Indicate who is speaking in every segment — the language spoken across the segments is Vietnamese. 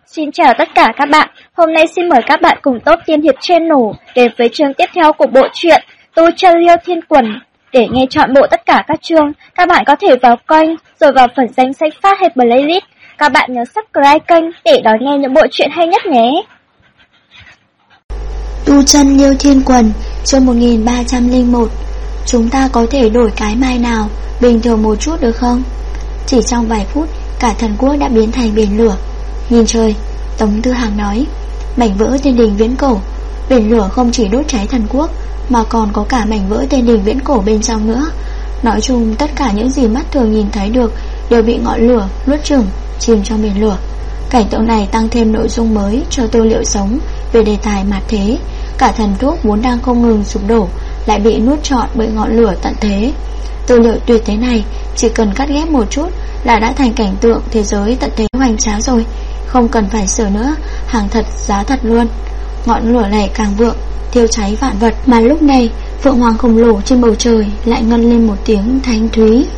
Speaker 1: Xin chào tất cả các bạn, hôm nay xin mời các bạn cùng Top Tiên Hiệp Channel đến với chương tiếp theo của bộ truyện Tu Chân Liêu Thiên Quần. Để nghe trọn bộ tất cả các chương, các bạn có thể vào kênh rồi vào phần danh sách phát hay playlist. Các bạn nhớ subscribe kênh để đón nghe những bộ truyện hay nhất nhé.
Speaker 2: Tu Chân Liêu Thiên Quần, chương 1301. Chúng ta có thể đổi cái mai nào bình thường một chút được không? Chỉ trong vài phút, cả thần quốc đã biến thành biển lửa. Nhìn trời, Tống Tư Hằng nói, mảnh vỡ Thiên Đình viễn cổ. Biển lửa không chỉ đốt cháy thần quốc, mà còn có cả mảnh vỡ Thiên Đình viễn cổ bên trong nữa. Nói chung tất cả những gì mắt thường nhìn thấy được đều bị ngọn lửa nuốt chửng, chìm trong biển lửa. Cảnh tượng này tăng thêm nội dung mới cho tư liệu sống về đề tài mạt thế. Cả thần quốc vốn đang không ngừng sụp đổ lại bị nuốt trọn bởi ngọn lửa tận thế. Tư liệu tuyệt thế này chỉ cần cắt ghép một chút là đã thành cảnh tượng thế giới tận thế hoành tráng rồi, không cần phải sửa nữa, hàng thật giá thật luôn. Ngọn lửa này càng vượng, thiêu cháy vạn vật. Mà lúc này phượng hoàng khổng lồ trên bầu trời lại ngân lên một tiếng thanh thúy.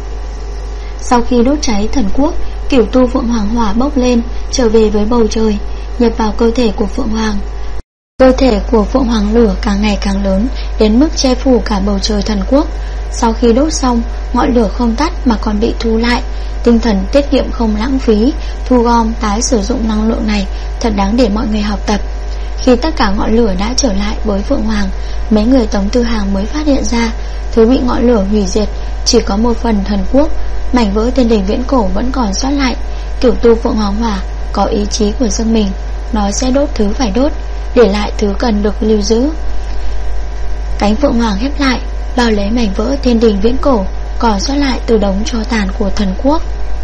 Speaker 2: Sau khi đốt cháy thần quốc, cửu tu phượng hoàng hỏa bốc lên, trở về với bầu trời, nhập vào cơ thể của phượng hoàng. Cơ thể của phượng hoàng lửa càng ngày càng lớn, đến mức che phủ cả bầu trời thần quốc. Sau khi đốt xong, ngọn lửa không tắt mà còn bị thu lại. Tinh thần tiết kiệm không lãng phí, thu gom tái sử dụng năng lượng này thật đáng để mọi người học tập. Khi tất cả ngọn lửa đã trở lại với phượng hoàng, mấy người Tống Tư Hằng mới phát hiện ra thứ bị ngọn lửa hủy diệt chỉ có một phần thần quốc. Mảnh vỡ Thiên Đình viễn cổ vẫn còn sót lại. Cửu tu phượng hoàng hỏa có ý chí của riêng mình, nó sẽ đốt thứ phải đốt, để lại thứ cần được lưu giữ. Cánh phượng hoàng khép lại, bao lấy mảnh vỡ Thiên Đình viễn cổ còn sót lại từ đống tro tàn của thần quốc.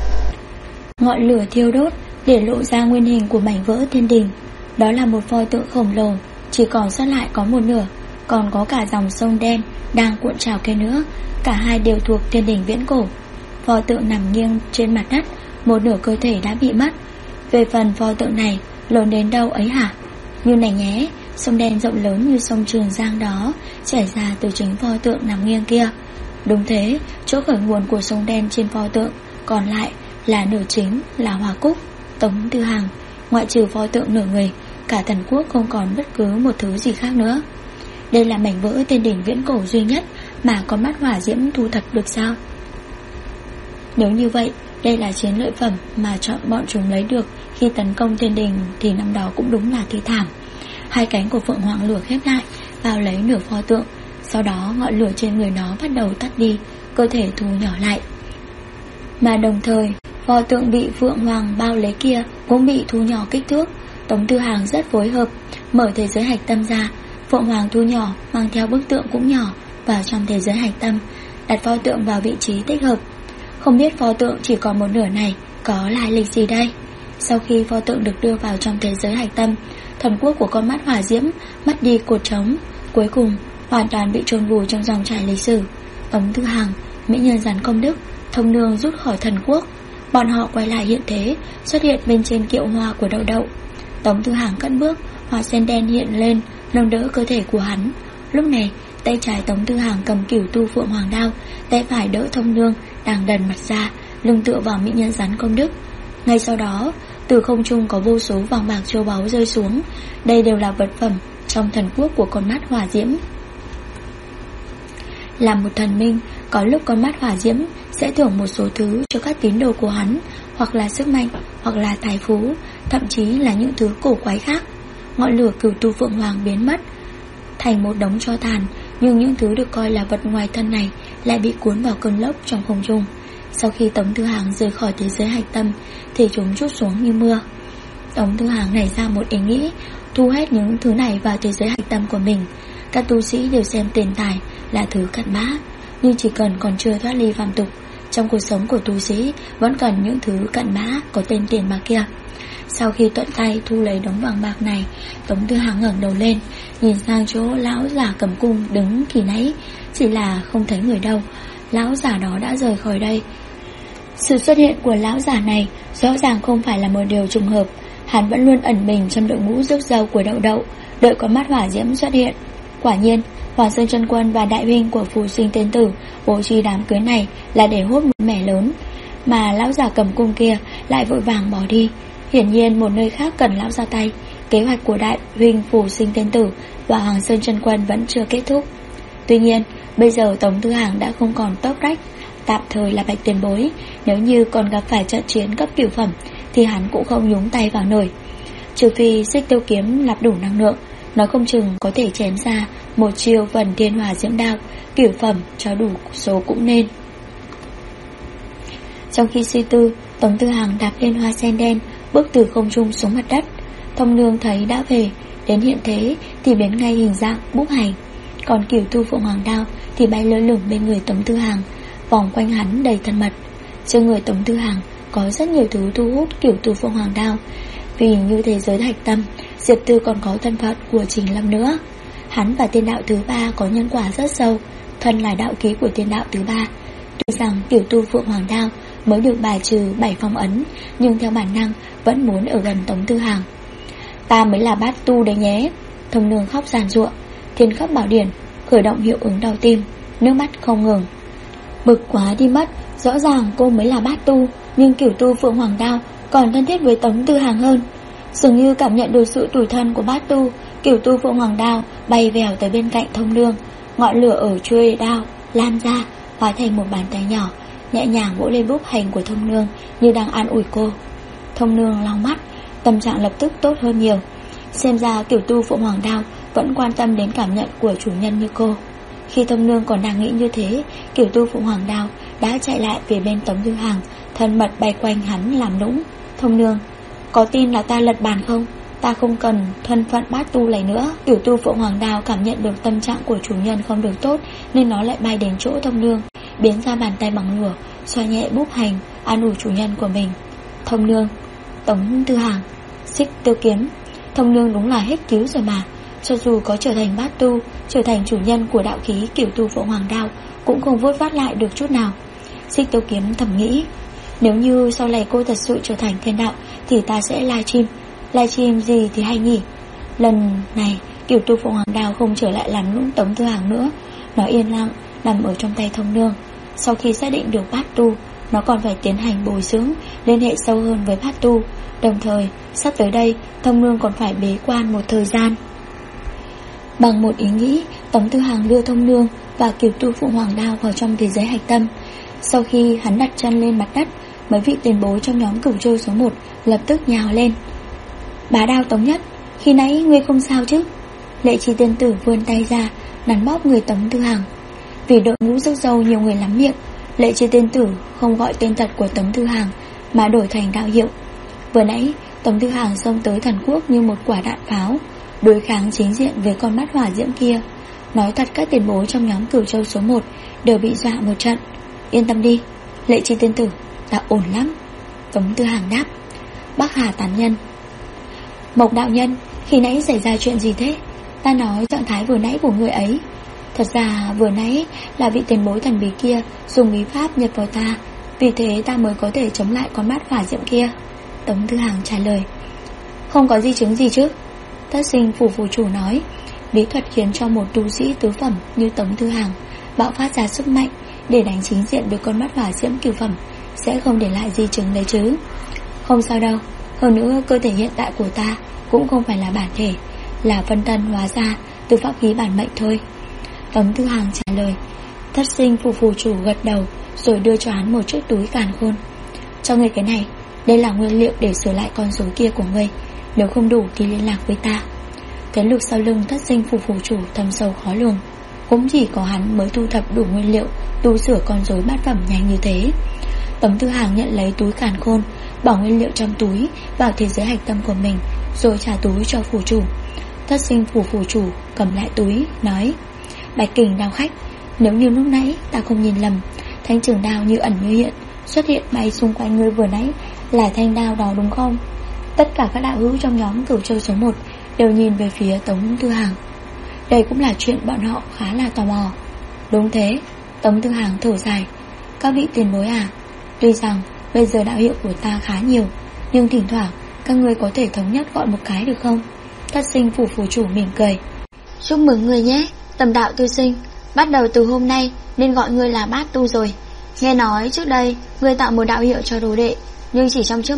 Speaker 2: Ngọn lửa thiêu đốt để lộ ra nguyên hình của mảnh vỡ Thiên Đình. Đó là một pho tượng khổng lồ, chỉ còn sót lại có một nửa. Còn có cả dòng sông đen đang cuộn trào kia nữa. Cả hai đều thuộc Thiên Đình viễn cổ. Pho tượng nằm nghiêng trên mặt đất, một nửa cơ thể đã bị mất. Về phần pho tượng này lớn đến đâu ấy hả? Như này nhé, sông đen rộng lớn như sông Trường Giang đó chảy ra từ chính pho tượng nằm nghiêng kia. Đúng thế, chỗ khởi nguồn của sông đen trên pho tượng còn lại là nửa chính là Hoa Cúc. Tống Tư Hằng, ngoại trừ pho tượng nửa người, cả thần quốc không còn bất cứ một thứ gì khác nữa. Đây là mảnh vỡ Thiên Đình viễn cổ duy nhất mà con mắt hỏa diễm thu thập được sao? Nếu như vậy, đây là chiến lợi phẩm mà bọn chúng lấy được khi tấn công Thiên Đình thì năm đó cũng đúng là thê thảm. Hai cánh của phượng hoàng lửa khép lại, bao lấy nửa pho tượng. Sau đó ngọn lửa trên người nó bắt đầu tắt đi, cơ thể thu nhỏ lại. Mà đồng thời, pho tượng bị phượng hoàng bao lấy kia cũng bị thu nhỏ kích thước. Tống Tư Hằng rất phối hợp, mở thế giới hạch tâm ra. Phượng hoàng thu nhỏ, mang theo bức tượng cũng nhỏ vào trong thế giới hạch tâm, đặt pho tượng vào vị trí thích hợp. Không biết pho tượng chỉ còn một nửa này có lai lịch gì đây? Sau khi pho tượng được đưa vào trong thế giới hạch tâm, thần quốc của con mắt hỏa diễm mất đi cột trống, cuối cùng hoàn toàn bị chôn vùi trong dòng chảy lịch sử. Tống Tư Hằng, mỹ nhân rắn công đức, thông nương rút khỏi thần quốc. Bọn họ quay lại hiện thế, xuất hiện bên trên kiệu hoa của đậu đậu. Tống Tư Hằng cất bước, hoa sen đen hiện lên, nâng đỡ cơ thể của hắn. Lúc này, tay trái Tống Tư Hằng cầm cửu tu phượng hoàng đao, tay phải đỡ thông nương đang đần mặt ra, lưng tựa vào mỹ nhân rắn công đức. Ngay sau đó, từ không trung có vô số vàng bạc châu báu rơi xuống. Đây đều là vật phẩm trong thần quốc của con mắt hỏa diễm. Là một thần minh, có lúc con mắt hỏa diễm sẽ thưởng một số thứ cho các tín đồ của hắn, hoặc là sức mạnh, hoặc là tài phú, thậm chí là những thứ cổ quái khác. Ngọn lửa cửu tu phượng hoàng biến mất thành một đống tro tàn, nhưng những thứ được coi là vật ngoài thân này lại bị cuốn vào cơn lốc trong không trung. Sau khi Tống Tư Hằng rời khỏi thế giới hạch tâm thì chúng trút xuống như mưa. Tống Tư Hằng nảy ra một ý nghĩ, thu hết những thứ này vào thế giới hạch tâm của mình. Các tu sĩ đều xem tiền tài là thứ cặn bã, nhưng chỉ cần còn chưa thoát ly phàm tục, trong cuộc sống của tu sĩ vẫn cần những thứ cặn bã có tên tiền bạc kia. Sau khi thuận tay thu lấy đống vàng bạc này, Tống Tư Hằng ngẩng đầu lên, nhìn sang chỗ lão giả cầm cung đứng khi nãy, chỉ là không thấy người đâu. Lão giả đó đã rời khỏi đây. Sự xuất hiện của lão giả này rõ ràng không phải là một điều trùng hợp. Hắn vẫn luôn ẩn mình trong đội ngũ rước dâu của đậu đậu, đợi con mắt hỏa diễm xuất hiện. Quả nhiên, Hoàng Sơn Chân Quân và đại huynh của Phù Sinh Tiên Tử bố trí đám cưới này là để hút một mẻ lớn, mà lão giả cầm cung kia lại vội vàng bỏ đi. Hiển nhiên một nơi khác cần lão ra tay. Kế hoạch của đại huynh Phù Sinh Tiên Tử và Hoàng Sơn Chân Quân vẫn chưa kết thúc. Tuy nhiên bây giờ Tống Tư Hàng đã không còn top rank, tạm thời là bạch tiền bối. Nếu như còn gặp phải trận chiến cấp cửu phẩm thì hắn cũng không nhúng tay vào nổi. Trừ phi Xích Tiêu Kiếm nạp đủ năng lượng, nó không chừng có thể chém ra một chiêu Vần Thiên Hỏa Diễm Đao cửu phẩm cho đủ số cũng nên. Trong khi suy tư, Tống Tư Hàng đạp lên hoa sen đen, bước từ không trung xuống mặt đất. Thông Nương thấy đã về, đến hiện thế thì biến ngay hình dạng búp hành. Còn Cửu Tu Phượng Hoàng Đao thì bay lơ lửng bên người Tống Tư Hàng, vòng quanh hắn đầy thân mật. Trên người Tống Tư Hàng có rất nhiều thứ thu hút Cửu Tu Phượng Hoàng Đao. Vì như thế giới hạch tâm, Diệp Tư còn có thân phận của Trình Lâm nữa. Hắn và tiên đạo thứ ba có nhân quả rất sâu, thân là đạo ký của tiên đạo thứ ba. Tuy rằng Cửu Tu Phượng Hoàng Đao mới được bài trừ 7 phong ấn, nhưng theo bản năng vẫn muốn ở gần Tống Tư Hàng. Ta mới là bát tu đấy nhé. Thông Nương khóc giàn giụa. Thiên Khắc Bảo Điển khởi động hiệu ứng đau tim, nước mắt không ngừng. Bực quá đi mất. Rõ ràng cô mới là bát tu, nhưng Cửu Tu Phượng Hoàng Đao còn thân thiết với Tống Tư Hàng hơn. Dường như cảm nhận được sự tủi thân của bát tu, Cửu Tu Phượng Hoàng Đao bay vèo tới bên cạnh Thông Nương. Ngọn lửa ở chuôi đao lan ra, hóa thành một bàn tay nhỏ, nhẹ nhàng vỗ lên búp hành của Thông Nương như đang an ủi cô. Thông Nương lau mắt, tâm trạng lập tức tốt hơn nhiều. Xem ra Cửu Tu Phượng Hoàng Đao vẫn quan tâm đến cảm nhận của chủ nhân như cô. Khi Thông Nương còn đang nghĩ như thế, Cửu Tu Phượng Hoàng Đao đã chạy lại về bên Tống Tư Hàng, thân mật bay quanh hắn làm nũng. Thông Nương, có tin là ta lật bàn không? Ta không cần thân phận bát tu này nữa. Cửu Tu Phượng Hoàng Đao cảm nhận được tâm trạng của chủ nhân không được tốt, nên nó lại bay đến chỗ Thông Nương, biến ra bàn tay bằng lửa, xoa nhẹ búp hành, an ủi chủ nhân của mình. Thông Nương, Tống Tư Hàng, Xích Tiêu Kiếm. Thông Nương đúng là hết cứu rồi mà. Cho dù có trở thành bát tu, trở thành chủ nhân của đạo khí Cửu Tu Phượng Hoàng Đao, cũng không vớt vát lại được chút nào. Xích Tiêu Kiếm thầm nghĩ, nếu như sau này cô thật sự trở thành thiên đạo thì ta sẽ livestream. Livestream gì thì hay nhỉ. Lần này Cửu Tu Phượng Hoàng Đao không trở lại làm nũng Tống Tư Hàng nữa. Nó yên lặng nằm ở trong tay Thông Nương. Sau khi xác định được bát tu, nó còn phải tiến hành bồi dưỡng, liên hệ sâu hơn với bát tu. Đồng thời sắp tới đây Thông Nương còn phải bế quan một thời gian. Bằng một ý nghĩ, Tống Tư Hàng đưa Thông Nương và Cửu Tu Phượng Hoàng Đao vào trong thế giới hạch tâm. Sau khi hắn đặt chân lên mặt đất, mấy vị tiền bối trong nhóm Cửu Châu số 1 lập tức nhào lên. Bá Đao Tống Nhất, khi nãy ngươi không sao chứ? Lệ Chi Tiên Tử vươn tay ra nắn bóp người Tống Tư Hàng. Vì đội ngũ rước dâu nhiều người lắm miệng, Lệ Chi Tiên Tử không gọi tên thật của Tống Tư Hàng mà đổi thành đạo hiệu. Vừa nãy Tống Tư Hàng xông tới thần quốc như một quả đạn pháo, đối kháng chính diện với con mắt hỏa diễm kia. Nói thật các tiền bối trong nhóm Cửu Châu số 1 đều bị dọa một trận. Yên tâm đi, Lệ Chi Tiên Tử, ta ổn lắm. Tống Tư Hàng đáp. Bắc Hà Tán Nhân, Mộc đạo nhân, khi nãy xảy ra chuyện gì thế? Ta nói trạng thái vừa nãy của người ấy. Thật ra vừa nãy là vị tiền bối thần bí kia dùng bí pháp nhập vào ta, vì thế ta mới có thể chống lại con mắt hỏa diễm kia. Tống Tư Hàng trả lời. Không có di chứng gì chứ? Thất Sinh Phù Chủ nói. Bí thuật khiến cho một tu sĩ tứ phẩm như Tống Tư Hàng bạo phát ra sức mạnh để đánh chính diện với con mắt hỏa diễm cửu phẩm sẽ không để lại di chứng đấy chứ. Không sao đâu. Hơn nữa cơ thể hiện tại của ta cũng không phải là bản thể, là phân thân hóa ra từ pháp khí bản mệnh thôi. Tống Tư Hàng trả lời. Thất Sinh Phù Chủ gật đầu rồi đưa cho hắn một chiếc túi càn khôn. Cho ngươi cái này, đây là nguyên liệu để sửa lại con rối kia của ngươi. Nếu không đủ thì liên lạc với ta. Thế lực sau lưng Thất Sinh Phù Chủ thâm sâu khó lường, cũng chỉ có hắn mới thu thập đủ nguyên liệu tu sửa con rối bát phẩm nhanh như thế. Tống Tư Hàng nhận lấy túi càn khôn, bỏ nguyên liệu trong túi vào thế giới hạch tâm của mình, rồi trả túi cho phù chủ. Thất Sinh Phù Chủ cầm lại túi, nói. Bạch Kình đao khách, nếu như lúc nãy ta không nhìn lầm, thanh trường đao như ẩn như hiện xuất hiện bay xung quanh ngươi vừa nãy là thanh đao đó đúng không? Tất cả các đạo hữu trong nhóm Cửu Châu số 1 đều nhìn về phía Tống Tư Hàng. Đây cũng là chuyện bọn họ khá là tò mò. Đúng thế, Tống Tư Hàng thở dài. Các vị tiền bối à, tuy rằng bây giờ đạo hiệu của ta khá nhiều, nhưng thỉnh thoảng các ngươi có thể thống nhất gọi một cái được không? Thất Sinh Phù Chủ mỉm cười.
Speaker 1: Chúc mừng người nhé, Tầm Đạo Tư Sinh. Bắt đầu từ hôm nay nên gọi ngươi là bát tu rồi. Nghe nói trước đây ngươi tạo một đạo hiệu cho đồ đệ, nhưng chỉ trong trước mắt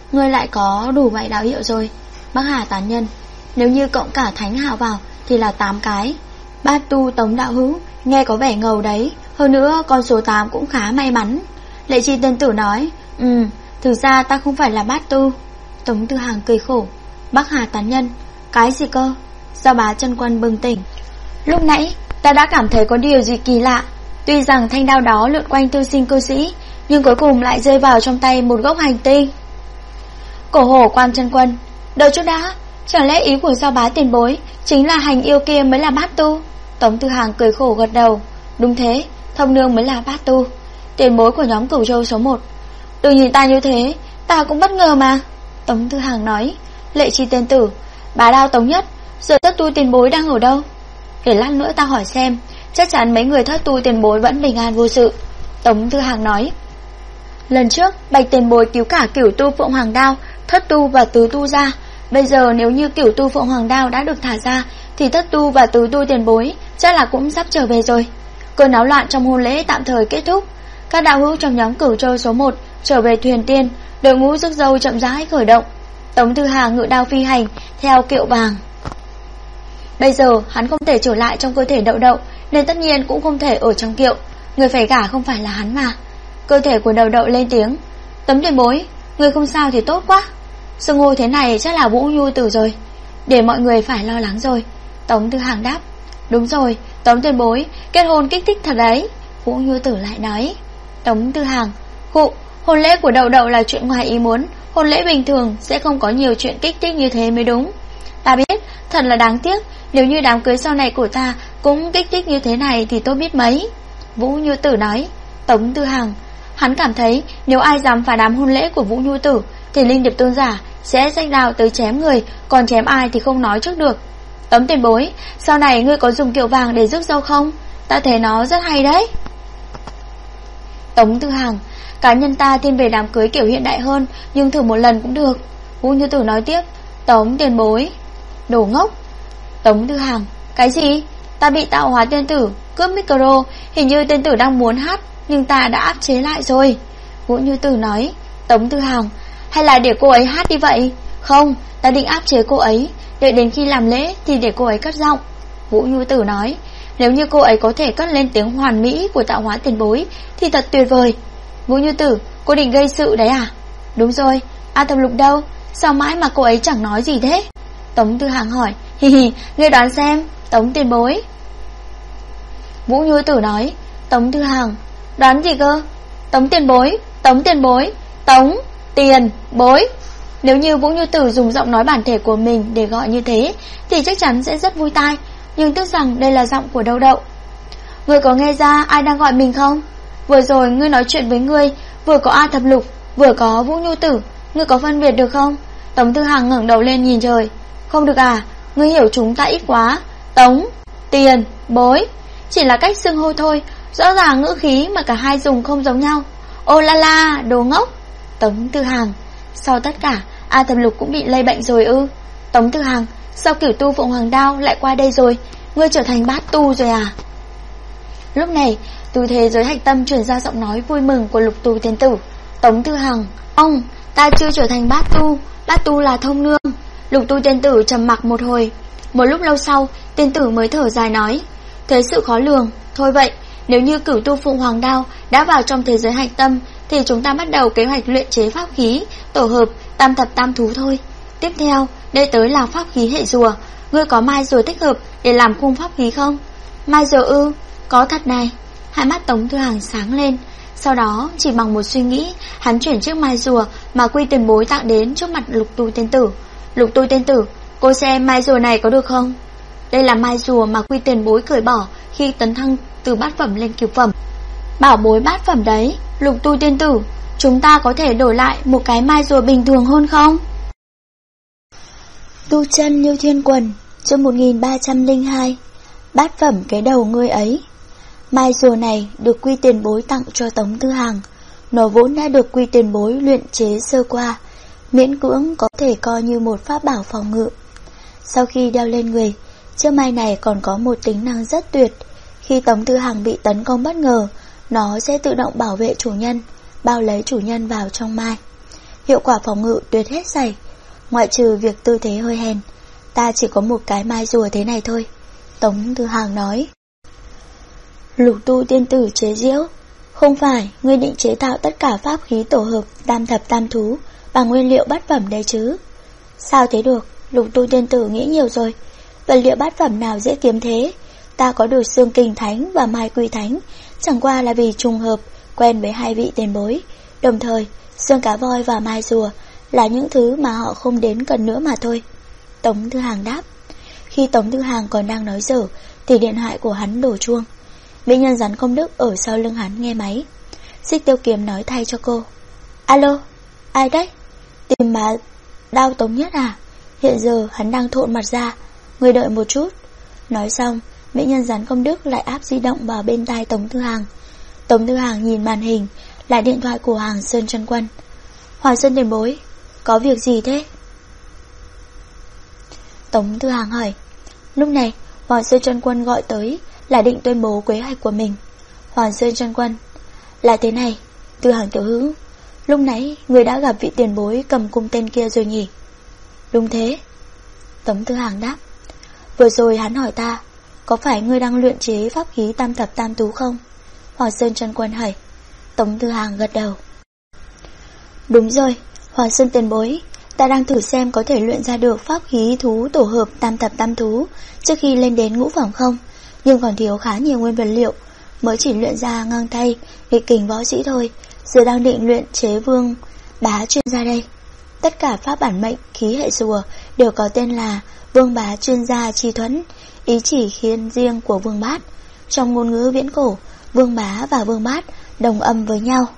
Speaker 2: ngươi lại có đủ 7 đạo hiệu rồi. Bắc Hà tán nhân, nếu như cộng cả thánh hào vào thì là 8 cái. Bát tu Tống đạo hữu, nghe có vẻ ngầu đấy. Hơn nữa con số 8 cũng khá may mắn. Lệ Chi tên tử nói, thực ra ta không phải là bát tu. Tống Tư Hàng cười khổ. Bắc Hà tán nhân, cái gì cơ? Giao Bá chân quân bừng tỉnh. Lúc nãy ta đã cảm thấy có điều gì kỳ lạ. Tuy rằng thanh đao đó lượn quanh tư sinh cư sĩ, nhưng cuối cùng lại rơi vào trong tay một gốc hành tinh. Cổ hổ Quan chân quân, đợi chút đã, chẳng lẽ ý của Giao Bá tiền bối chính là hành yêu kia mới là bát tu? Tống Tư Hàng cười khổ gật đầu. Đúng thế, Thông nương mới là bát tu, tiền bối của nhóm Cửu Châu số 1. Đừng nhìn ta như thế, ta cũng bất ngờ mà. Tống Tư Hàng nói. Lệ Chi tên tử, bá đao Tống Nhất, giờ thất tu tiền bối đang ở đâu? Để lát nữa ta hỏi xem, chắc chắn mấy người thất tu tiền bối vẫn bình an vô sự. Tống Tư Hàng nói. Lần trước Bạch tiền bối cứu cả Cửu tu Phượng Hoàng đao, thất tu và tứ tu ra. Bây giờ nếu như Cửu tu Phượng Hoàng đao đã được thả ra, thì thất tu và tứ tu tiền bối chắc là cũng sắp trở về rồi. Cơn náo loạn trong hôn lễ tạm thời kết thúc. Các đạo hữu trong nhóm Cửu Châu số 1 trở về thuyền tiên, đội ngũ rước dâu chậm rãi khởi động. Tống Tư Hàng ngự đao phi hành theo kiệu vàng. Bây giờ hắn không thể trở lại trong cơ thể Đậu Đậu, nên tất nhiên cũng không thể ở trong kiệu. Người phải gả không phải là hắn mà. Cơ thể của Đậu Đậu lên tiếng. Tống tiền bối, người không sao thì tốt quá. Xưng hô thế này chắc là Vũ Nhu Tử rồi, để mọi người phải lo lắng rồi. Tống Tư Hàng đáp. Đúng rồi, Tống tiền bối, kết hôn kích thích thật đấy. Vũ Nhu Tử lại nói. Tống Tư Hàng, hôn lễ của Đậu Đậu là chuyện ngoài ý muốn, hôn lễ bình thường sẽ không có nhiều chuyện kích thích như thế mới đúng. Ta biết, thật là đáng tiếc, nếu như đám cưới sau này của ta cũng kích thích như thế này thì tôi biết mấy. Vũ Nhu Tử nói. Tống Tư Hàng, hắn cảm thấy nếu ai dám phá đám hôn lễ của Vũ Nhu Tử thì Linh Điệp tôn giả sẽ xách đao tới chém người, còn chém ai thì không nói trước được. Tống tiền bối, sau này ngươi có dùng kiệu vàng để rước dâu không? Ta thấy nó rất hay đấy. Tống Tư Hàng, cá nhân ta thiên về đám cưới kiểu hiện đại hơn, nhưng thử một lần cũng được. Vũ Như Tử nói tiếp. Tống tiền bối, đồ ngốc. Tống Tư Hàng, cái gì? Ta bị tạo hóa tiên tử cướp micro, hình như tiên tử đang muốn hát, nhưng ta đã áp chế lại rồi. Vũ Như Tử nói. Tống Tư Hàng, hay là để cô ấy hát đi vậy? Không, ta định áp chế cô ấy, đợi đến khi làm lễ thì để cô ấy cất giọng. Vũ Như Tử nói. Nếu như cô ấy có thể cất lên tiếng hoàn mỹ của tạo hóa tiền bối thì thật tuyệt vời. Vũ Như Tử, cô định gây sự đấy à? Đúng rồi, A Thập Lục đâu? Sao mãi mà cô ấy chẳng nói gì thế? Tống Tư Hàng hỏi. Hi, ngươi đoán xem. Tống tiền bối. Vũ Như Tử nói. Tống Tư Hàng, đoán gì cơ? Tống tiền bối, Tống tiền bối, Tống tiền bối. Nếu như Vũ Như Tử dùng giọng nói bản thể của mình để gọi như thế thì chắc chắn sẽ rất vui tai, nhưng tiếc rằng đây là giọng của Đậu Đậu. Ngươi có nghe ra ai đang gọi mình không? Vừa rồi ngươi nói chuyện với ngươi, vừa có A Thập Lục, vừa có Vũ Nhu Tử, ngươi có phân biệt được không? Tống Tư Hàng ngẩng đầu lên nhìn trời. Không được à, ngươi hiểu chúng ta ít quá. Tống, tiền, bối, chỉ là cách xưng hô thôi, rõ ràng ngữ khí mà cả hai dùng không giống nhau. Ô la la, đồ ngốc. Tống Tư Hàng, sau tất cả A Thập Lục cũng bị lây bệnh rồi ư? Tống Tư Hàng, sao Cửu tu Phượng Hoàng đao lại qua đây rồi? Ngươi trở thành bát tu rồi à? Lúc này từ thế giới hạch tâm truyền ra giọng nói vui mừng của Lục Tu tiên tử. Tống Tư Hàng, ông, ta chưa trở thành bát tu là Thông nương. Lục Tu tiên tử trầm mặc một hồi. Một lúc lâu sau, tiên tử mới thở dài nói. Thế sự khó lường. Thôi vậy, nếu như Cửu tu Phượng Hoàng đao đã vào trong thế giới hạch tâm thì chúng ta bắt đầu kế hoạch luyện chế pháp khí tổ hợp tam thập tam thú thôi. Tiếp theo, đây tới là pháp khí hệ rùa. Ngươi có mai rùa thích hợp để làm khung pháp khí không? Mai rùa ư? Có thật này. Hai mắt Tống Tư Hàng sáng lên. Sau đó chỉ bằng một suy nghĩ, hắn chuyển chiếc mai rùa mà Quy tiền bối tặng đến trước mặt Lục Tu tiên tử. Lục Tu tiên tử, cô xem mai rùa này có được không? Đây là mai rùa mà Quy tiền bối cởi bỏ khi tấn thăng từ bát phẩm lên cửu phẩm. Bảo bối bát phẩm đấy. Lục Tu tiên tử, chúng ta có thể đổi lại một cái mai rùa bình thường hơn không?
Speaker 3: Tu chân như thiên quần, chương 1302. Bát phẩm cái đầu ngươi ấy. Mai rùa này được Quy tiền bối tặng cho Tống Tư Hàng. Nó vốn đã được Quy tiền bối luyện chế sơ qua, miễn cưỡng có thể coi như một pháp bảo phòng ngự. Sau khi đeo lên người, chiếc mai này còn có một tính năng rất tuyệt. Khi Tống Tư Hàng bị tấn công bất ngờ, nó sẽ tự động bảo vệ chủ nhân, bao lấy chủ nhân vào trong mai. hiệu quả phòng ngự tuyệt hết sảy. Ngoại trừ việc tư thế hơi hèn, ta chỉ có một cái mai rùa thế này thôi, Tống Thư Hàng nói. Lục Tu tiên tử chế giễu, không phải ngươi định chế tạo tất cả pháp khí tổ hợp tam thập tam thú bằng nguyên liệu bát phẩm đấy chứ? Sao thế được, Lục Tu tiên tử nghĩ nhiều rồi. Vật liệu bát phẩm nào dễ kiếm thế? Ta có được xương kình thánh và mai quy thánh, chẳng qua là vì trùng hợp quen với hai vị tiền bối. Đồng thời, xương cá voi và mai rùa là những thứ mà họ không đến cần nữa mà thôi, Tống Thư Hàng đáp. Khi Tống Thư Hàng còn đang nói dở thì điện thoại của hắn đổ chuông. Mỹ nhân rắn công đức ở sau lưng hắn nghe máy. Xích Tiêu Kiếm nói thay cho cô. Alo, ai đấy? Tìm bà Đao Tống Nhất à? Hiện giờ hắn đang thộn mặt ra, người đợi một chút. Nói xong, mỹ nhân rắn công đức lại áp di động vào bên tai Tống Thư Hàng. Tống Thư Hàng nhìn màn hình, là điện thoại của Hoàng Sơn Chân Quân. Hoàng Sơn tiền bối, có việc gì thế? Tống Thư Hàng hỏi. Lúc này, Hoàng Sơn Chân Quân gọi tới, là định tuyên bố kế hoạch của mình. Hoàng Sơn Chân Quân. Là thế này, Thư Hàng tiểu hữu, lúc nãy người đã gặp vị tiền bối cầm cung tên kia rồi nhỉ? Đúng thế, Tống Thư Hàng đáp. Vừa rồi hắn hỏi ta, có phải ngươi đang luyện chế pháp khí tam thập tam thú không? Hoàng Sơn Chân Quân hỏi. Tống Thư Hàng gật đầu. Đúng rồi, Hoàng Sơn tiền bối, ta đang thử xem có thể luyện ra được pháp khí thú tổ hợp tam thập tam thú trước khi lên đến ngũ phẩm không, nhưng còn thiếu khá nhiều nguyên vật liệu, mới chỉ luyện ra ngang tay nghịch kình võ sĩ thôi. Giờ đang định luyện chế vương bá chuyên gia đây. Tất cả pháp bản mệnh khí hệ rùa đều có tên là vương bá chuyên gia chi thuẫn, ý chỉ khiến riêng của vương bát. Trong ngôn ngữ viễn cổ, vương bá và vương bát đồng âm với nhau.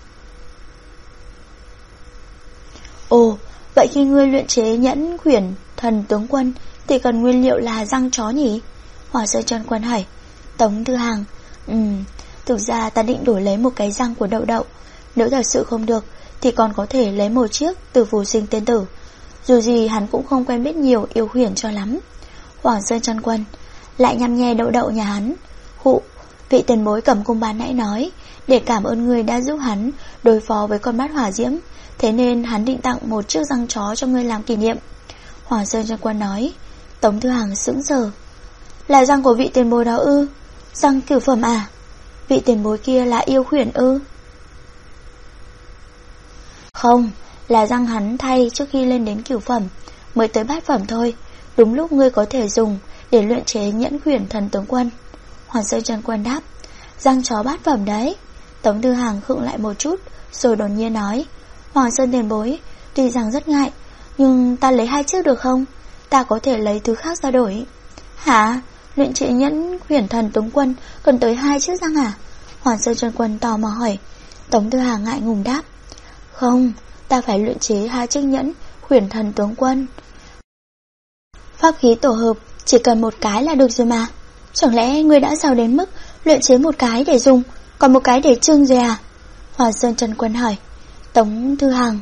Speaker 3: Ồ, vậy khi ngươi luyện chế nhẫn khuyển thần tướng quân thì cần nguyên liệu là răng chó nhỉ? Hoàng Sơn Chân Quân hỏi. Tống Thư Hàng. Thực ra ta định đổi lấy một cái răng của Đậu Đậu. Nếu thật sự không được thì còn có thể lấy một chiếc từ Phù Sinh tiên tử. Dù gì hắn cũng không quen biết nhiều yêu khuyển cho lắm. Hoàng Sơn Chân Quân lại nhăm nhe Đậu Đậu nhà hắn. Hụ, vị tiền bối cầm cung ban nãy nói để cảm ơn người đã giúp hắn đối phó với con bát hỏa diễm, thế nên hắn định tặng một chiếc răng chó cho ngươi làm kỷ niệm, Hoàng Sơn Chân Quân nói. Tống Thư Hàng sững sờ. Là răng của vị tiền bối đó ư? Răng cửu phẩm à? Vị tiền bối kia là yêu khuyển ư? Không, là răng hắn thay trước khi lên đến cửu phẩm, mới tới bát phẩm thôi. Đúng lúc ngươi có thể dùng để luyện chế nhẫn khuyển thần tướng quân, Hoàng Sơn Chân Quân đáp. Răng chó bát phẩm đấy. Tống Thư Hàng khựng lại một chút, rồi đột nhiên nói. Hoàng Sơn tiền bối, tuy rằng rất ngại, nhưng ta lấy 2 chiếc được không? Ta có thể lấy thứ khác ra đổi. Hả? Luyện chế nhẫn khuyển thần tướng quân cần tới 2 chiếc răng à? Hoàng Sơn Chân Quân tò mò hỏi. Tống Thư Hàng ngại ngùng đáp. Không, ta phải luyện chế 2 chiếc nhẫn khuyển thần tướng quân. Pháp khí tổ hợp chỉ cần một cái là được rồi mà. Chẳng lẽ ngươi đã giàu đến mức luyện chế một cái để dùng, còn một cái để trưng rồi à? Hoàng Sơn Chân Quân hỏi. Tống Thư Hàng.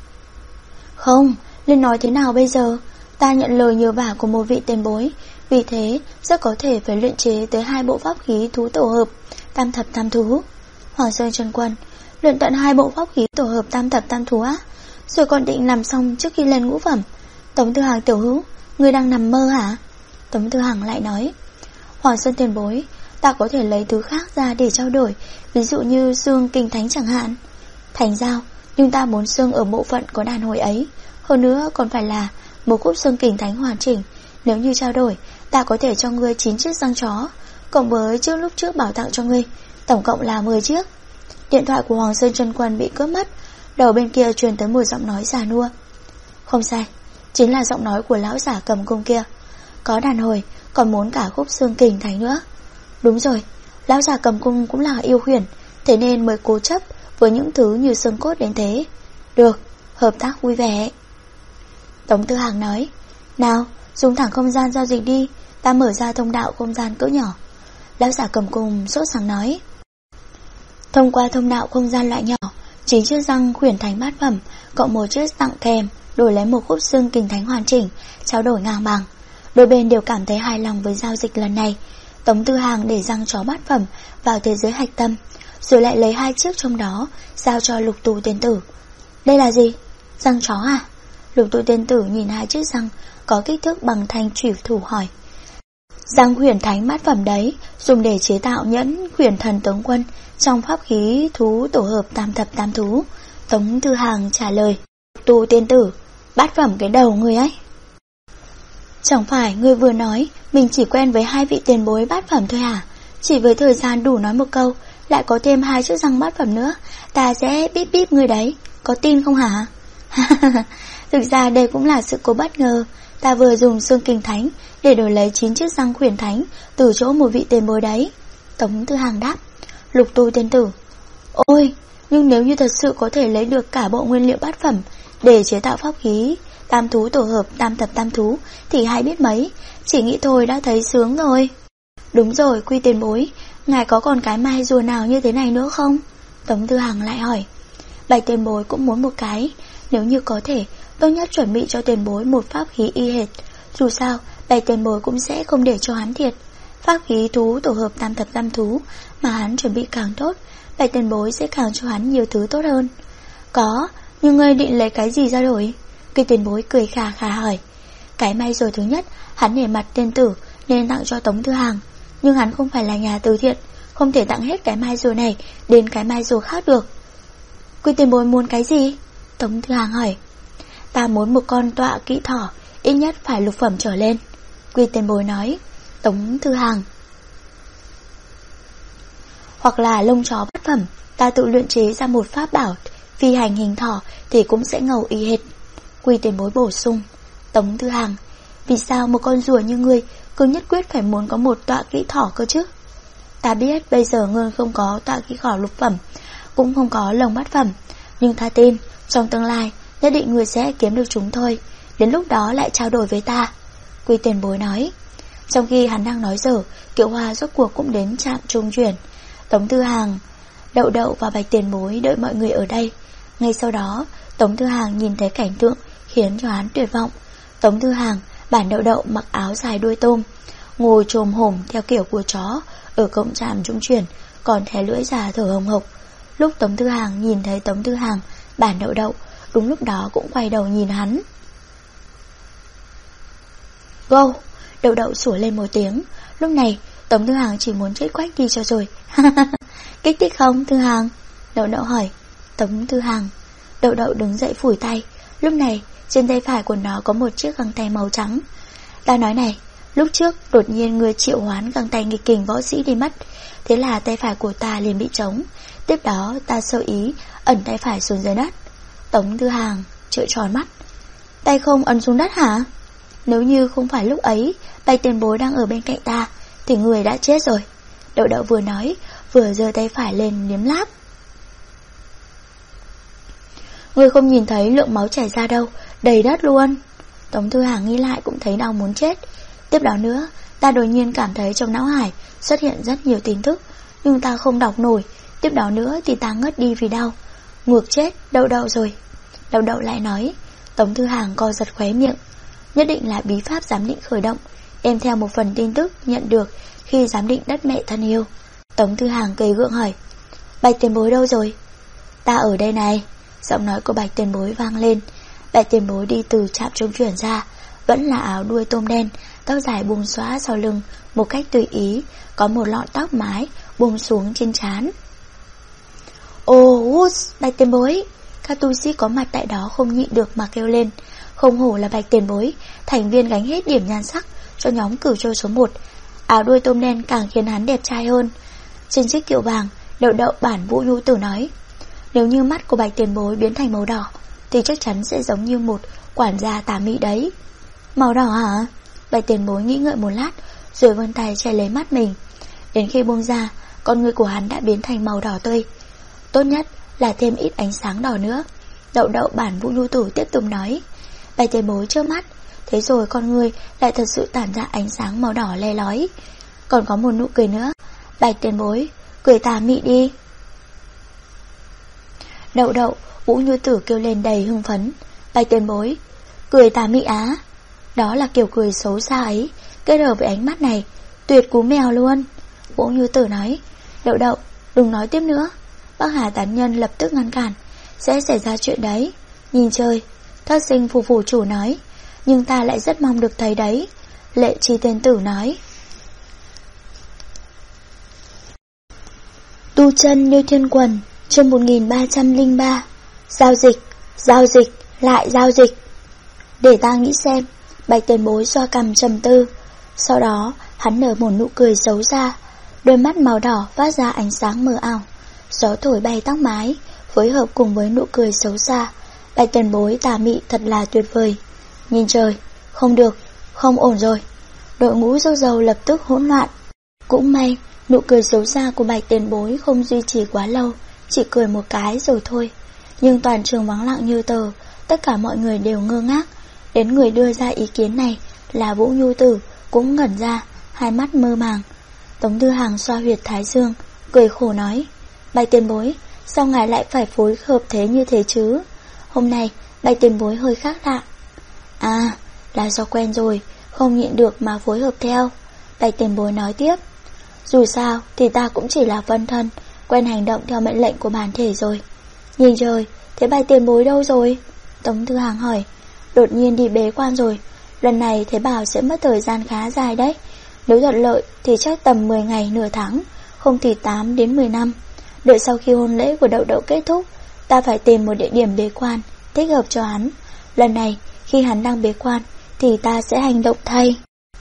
Speaker 3: Không, nên nói thế nào bây giờ? Ta nhận lời nhờ vả của một vị tiền bối, vì thế rất có thể phải luyện chế tới 2 bộ pháp khí thú tổ hợp tam thập tam thú. Hoàng Sơn Chân Quân. Luyện tận 2 bộ pháp khí tổ hợp tam thập tam thú á? Rồi còn định làm xong trước khi lên ngũ phẩm. Tống Thư Hàng tiểu hữu, ngươi đang nằm mơ hả? Tống Thư Hàng lại nói. Hoàng Sơn tiền bối, ta có thể lấy thứ khác ra để trao đổi, ví dụ như xương kinh thánh chẳng hạn. Thành giao, nhưng ta muốn xương ở bộ phận có đàn hồi ấy. Hơn nữa còn phải là một khúc xương kình thánh hoàn chỉnh. Nếu như trao đổi, ta có thể cho ngươi 9 chiếc răng chó, cộng với trước lúc trước bảo tặng cho ngươi, tổng cộng là 10 chiếc. Điện thoại của Hoàng Sơn Chân Quân bị cướp mất. Đầu bên kia truyền tới một giọng nói già nua. Không sai, chính là giọng nói của lão giả cầm cung kia. Có đàn hồi, còn muốn cả khúc xương kình thánh nữa. Đúng rồi, lão giả cầm cung cũng là yêu khuyển, thế nên mới cố chấp với những thứ như xương cốt đến thế. Được, hợp tác vui vẻ. Tống Thư Hàng nói. Nào, dùng thẳng không gian giao dịch đi, ta mở ra thông đạo không gian cỡ nhỏ. Lão giả cầm cung sốt sắng nói. Thông qua thông đạo không gian loại nhỏ, 9 chiếc răng khuyển thánh bát phẩm, cộng một chiếc tặng kèm, đổi lấy một khúc xương kình thánh hoàn chỉnh, trao đổi ngang bằng. Đôi bên đều cảm thấy hài lòng với giao dịch lần này. Tống Thư Hàng để răng chó bát phẩm vào thế giới hạch tâm, rồi lại lấy 2 chiếc trong đó giao cho Lục Tu tiên tử. Đây là gì? Răng chó à? Lục Tu Tiên Tử nhìn hai chiếc răng có kích thước bằng thanh chủy thủ hỏi. Răng huyền thánh bát phẩm đấy, dùng để chế tạo nhẫn huyền thần tướng quân trong pháp khí thú tổ hợp tam thập tam thú. Tống Thư Hàng trả lời. Tu Tiên Tử, bát phẩm cái đầu người ấy. Chẳng phải ngươi vừa nói mình chỉ quen với hai vị tiền bối bát phẩm thôi hả? Chỉ với thời gian đủ nói một câu, lại có thêm hai chiếc răng bát phẩm nữa, ta sẽ bíp bíp ngươi đấy, có tin không hả? Thực ra đây cũng là sự cố bất ngờ. Ta vừa dùng xương kinh thánh để đổi lấy 9 chiếc răng huyền thánh từ chỗ một vị tiền bối đấy. Tống Thư Hàng đáp. Lục Tu Tiên Tử, ôi, nhưng nếu như thật sự có thể lấy được cả bộ nguyên liệu bát phẩm để chế tạo pháp khí tam thú tổ hợp tam thập tam thú thì hay biết mấy, chỉ nghĩ thôi đã thấy sướng rồi. Đúng rồi, Quy tiền bối, ngài có còn cái mai rùa nào như thế này nữa không? Tống Thư Hàng lại hỏi. Bạch tiền bối cũng muốn một cái, nếu như có thể, tốt nhất chuẩn bị cho tiền bối một pháp khí y hệt. Dù sao, bạch tiền bối cũng sẽ không để cho hắn thiệt. Pháp khí thú tổ hợp tam thập tam thú mà hắn chuẩn bị càng tốt, bạch tiền bối sẽ càng cho hắn nhiều thứ tốt hơn. Có, nhưng ngươi định lấy cái gì ra đổi? Quy tiền bối cười khà khà hỏi. Cái may rùa thứ nhất, hắn nể mặt tiên tử nên tặng cho Tống Thư Hàng. Nhưng hắn không phải là nhà từ thiện, không thể tặng hết cái mai rùa này đến cái mai rùa khác được. Quy tiền bối muốn cái gì? Tống Thư Hàng hỏi. Ta muốn một con tọa kỵ thỏ, ít nhất phải lục phẩm trở lên. Quy tiền bối nói. Tống Thư Hàng. Hoặc là lông chó bát phẩm, ta tự luyện chế ra một pháp bảo phi hành hình thỏ thì cũng sẽ ngầu y hệt. Quy tiền bối bổ sung. Tống Thư Hàng. Vì sao một con rùa như ngươi cứ nhất quyết phải muốn có một tọa kỵ thỏ cơ chứ? Ta biết bây giờ ngươi không có tọa kỵ thỏ lục phẩm, cũng không có lông bát phẩm, nhưng ta tin trong tương lai nhất định ngươi sẽ kiếm được chúng thôi. Đến lúc đó lại trao đổi với ta. Quy tiền bối nói. Trong khi hắn đang nói dở, Kiệu Hoa rốt cuộc cũng đến trạm trung chuyển. Tống Thư Hàng, Đậu Đậu và Bạch tiền bối đợi mọi người ở đây. Ngay sau đó, Tống Thư Hàng nhìn thấy cảnh tượng khiến cho hắn tuyệt vọng. Tống Thư Hàng, bản Đậu Đậu mặc áo dài đuôi tôm, ngồi chồm hổm theo kiểu của chó ở cổng trạm trung chuyển, còn thè lưỡi già thở hồng hộc. Lúc Tống Thư Hàng nhìn thấy Tống Thư Hàng, bản Đậu Đậu đúng lúc đó cũng quay đầu nhìn hắn. Go! Đậu Đậu sủa lên một tiếng. Lúc này Tống Thư Hàng chỉ muốn chết quách đi cho rồi. Kích thích không Thư Hàng? Đậu Đậu hỏi. Tống Thư Hàng. Đậu Đậu đứng dậy phủi tay. Lúc này trên tay phải của nó có một chiếc găng tay màu trắng. Ta nói này, lúc trước đột nhiên người triệu hoán găng tay nghịch kình võ sĩ đi mất, thế là tay phải của ta liền bị trống. Tiếp đó ta sơ ý ẩn tay phải xuống dưới đất. Tống Thư Hàng trợn tròn mắt. Tay không ấn xuống đất hả? Nếu như không phải lúc ấy Bạch tiền bối đang ở bên cạnh ta thì người đã chết rồi. Đậu Đậu vừa nói vừa giơ tay phải lên liếm láp. Người không nhìn thấy lượng máu chảy ra đâu, đầy đất luôn. Tống Thư Hàng nghĩ lại cũng thấy đau muốn chết. Tiếp đó nữa, ta đột nhiên cảm thấy trong não hải xuất hiện rất nhiều tin tức, nhưng ta không đọc nổi. Tiếp đó nữa thì ta ngất đi vì đau. Ngược chết Đậu Đậu rồi. Đậu Đậu lại nói. Tống Thư Hàng co giật khóe miệng. Nhất định là bí pháp giám định khởi động, em theo một phần tin tức nhận được khi giám định đất mẹ thân yêu. Tống Thư Hàng cười gượng hỏi. Bạch tiền bối đâu rồi? Ta ở đây này. Giọng nói của Bạch tiền bối vang lên. Bạch tiền bối đi từ trạm trung chuyển ra, vẫn là áo đuôi tôm đen, tóc dài buông xõa sau lưng một cách tùy ý, có một lọn tóc mái buông xuống trên trán. Ồ, Bạch tiền bối! Các tu sĩ có mặt tại đó không nhịn được mà kêu lên. Không hổ là Bạch tiền bối, thành viên gánh hết điểm nhan sắc cho nhóm cửu châu số 1. Áo đuôi tôm đen càng khiến hắn đẹp trai hơn. Trên chiếc kiệu vàng, Đậu Đậu bản Vũ Nhu Tử nói. Nếu như mắt của Bạch tiền bối biến thành màu đỏ thì chắc chắn sẽ giống như một quản gia tà mị đấy. Màu đỏ hả? Bạch tiền bối nghĩ ngợi một lát rồi vươn tay che lấy mắt mình. Đến khi buông ra, con người của hắn đã biến thành màu đỏ tươi. Tốt nhất là thêm ít ánh sáng đỏ nữa. Đậu Đậu bản Vũ Nhu Tử tiếp tục nói. Bạch tiền bối trước mắt, thế rồi con người lại thật sự tản ra ánh sáng màu đỏ le lói. Còn có một nụ cười nữa. Bạch tiền bối, cười tà mị đi. Đậu Đậu, Vũ Nhu Tử kêu lên đầy hưng phấn. Bạch tiền bối, cười tà mị á? Đó là kiểu cười xấu xa ấy, kết hợp với ánh mắt này, tuyệt cú mèo luôn. Vũ Nhu Tử nói. Đậu Đậu, đừng nói tiếp nữa. Bác Hà tán nhân lập tức ngăn cản. Sẽ xảy ra chuyện đấy. Nhìn trời, Thất Sinh phủ phủ chủ nói. Nhưng ta lại rất mong được thấy đấy, Lệ Chi Tiên Tử nói. Tu chân như thiên quần, chương 1303. Giao dịch, lại giao dịch. Để ta nghĩ xem. Bạch Tiền Bối xoa cằm trầm tư. Sau đó hắn nở một nụ cười xấu xa, đôi mắt màu đỏ phát ra ánh sáng mờ ảo. Gió thổi bay tóc mái, phối hợp cùng với nụ cười xấu xa. Bạch Tiền Bối tà mị thật là tuyệt vời. Nhìn trời, không được, không ổn rồi. Đội ngũ râu dầu lập tức hỗn loạn. Cũng may nụ cười xấu xa của Bạch Tiền Bối không duy trì quá lâu, chỉ cười một cái rồi thôi. Nhưng toàn trường vắng lặng như tờ, tất cả mọi người đều ngơ ngác. Đến người đưa ra ý kiến này là Vũ Nhu Tử cũng ngẩn ra, hai mắt mơ màng. Tống Tư Hàng xoa huyệt thái dương, cười khổ nói. Bạch Tiền Bối, sao ngài lại phải phối hợp thế như thế chứ? Hôm nay Bạch Tiền Bối hơi khác lạ. À, là do quen rồi, không nhịn được mà phối hợp theo. Bạch Tiền Bối nói tiếp. Dù sao thì ta cũng chỉ là phân thân, quen hành động theo mệnh lệnh của bản thể rồi. Nhìn trời, thế Bạch Tiền Bối đâu rồi? Tống Tư Hàng hỏi. Đột nhiên đi bế quan rồi. Lần này thế bảo sẽ mất thời gian khá dài đấy. Nếu thuận lợi thì chắc tầm 10 ngày nửa tháng, không thì 8 đến 10 năm. Đợi sau khi hôn lễ của Đậu Đậu kết thúc, ta phải tìm một địa điểm bế quan thích hợp cho hắn. Lần này khi hắn đang bế quan thì ta sẽ hành động thay.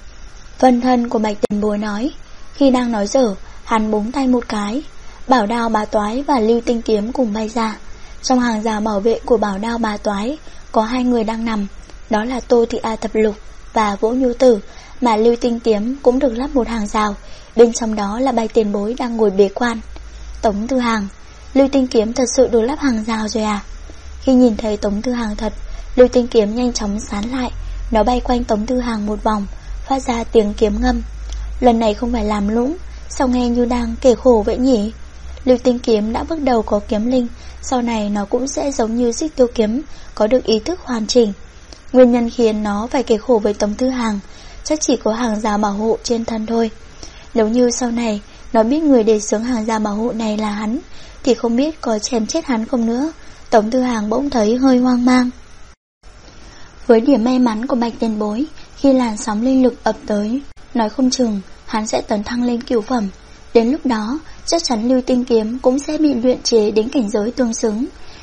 Speaker 3: Phân thân của Bạch Tiền Bối nói. Khi đang nói dở, hắn búng tay một cái, Bảo Đao Bá Toái và Lưu Tinh Kiếm cùng bay ra. Trong hàng rào bảo vệ của Bảo Đao Bá Toái có hai người đang nằm, đó là Tô Thị A Thập Lục và Vũ Nhu Tử, mà Lưu Tinh Kiếm cũng được lắp một hàng rào, bên trong đó là Bạch Tiền Bối đang ngồi bế quan. Tống Tư Hàng, Lưu Tinh Kiếm thật sự được lắp hàng rào rồi à? Khi nhìn thấy Tống Tư Hàng thật, Lưu Tinh Kiếm nhanh chóng sán lại, nó bay quanh Tống Tư Hàng một vòng, phát ra tiếng kiếm ngâm. Lần này không phải làm lũng, sao nghe như đang kể khổ vậy nhỉ? Lưu Tinh Kiếm đã bước đầu có kiếm linh, sau này nó cũng sẽ giống như Xích Tiêu Kiếm, có được ý thức hoàn chỉnh. Nguyên nhân khiến nó phải kể khổ với Tống Tư Hàng chắc chỉ có hàng rào bảo hộ trên thân thôi. Nếu như sau này nó biết người đề xướng hàng rào bảo hộ này là hắn, thì không biết có chém chết hắn không nữa. Tống Tư Hàng bỗng thấy hơi hoang mang. Với điểm may mắn của Bạch Tiền Bối, khi làn sóng linh lực ập tới, nói không chừng hắn sẽ tấn thăng lên cửu phẩm. Đến lúc đó chắc chắn Lưu Tinh Kiếm cũng sẽ bị luyện chế đến cảnh giới tương xứng.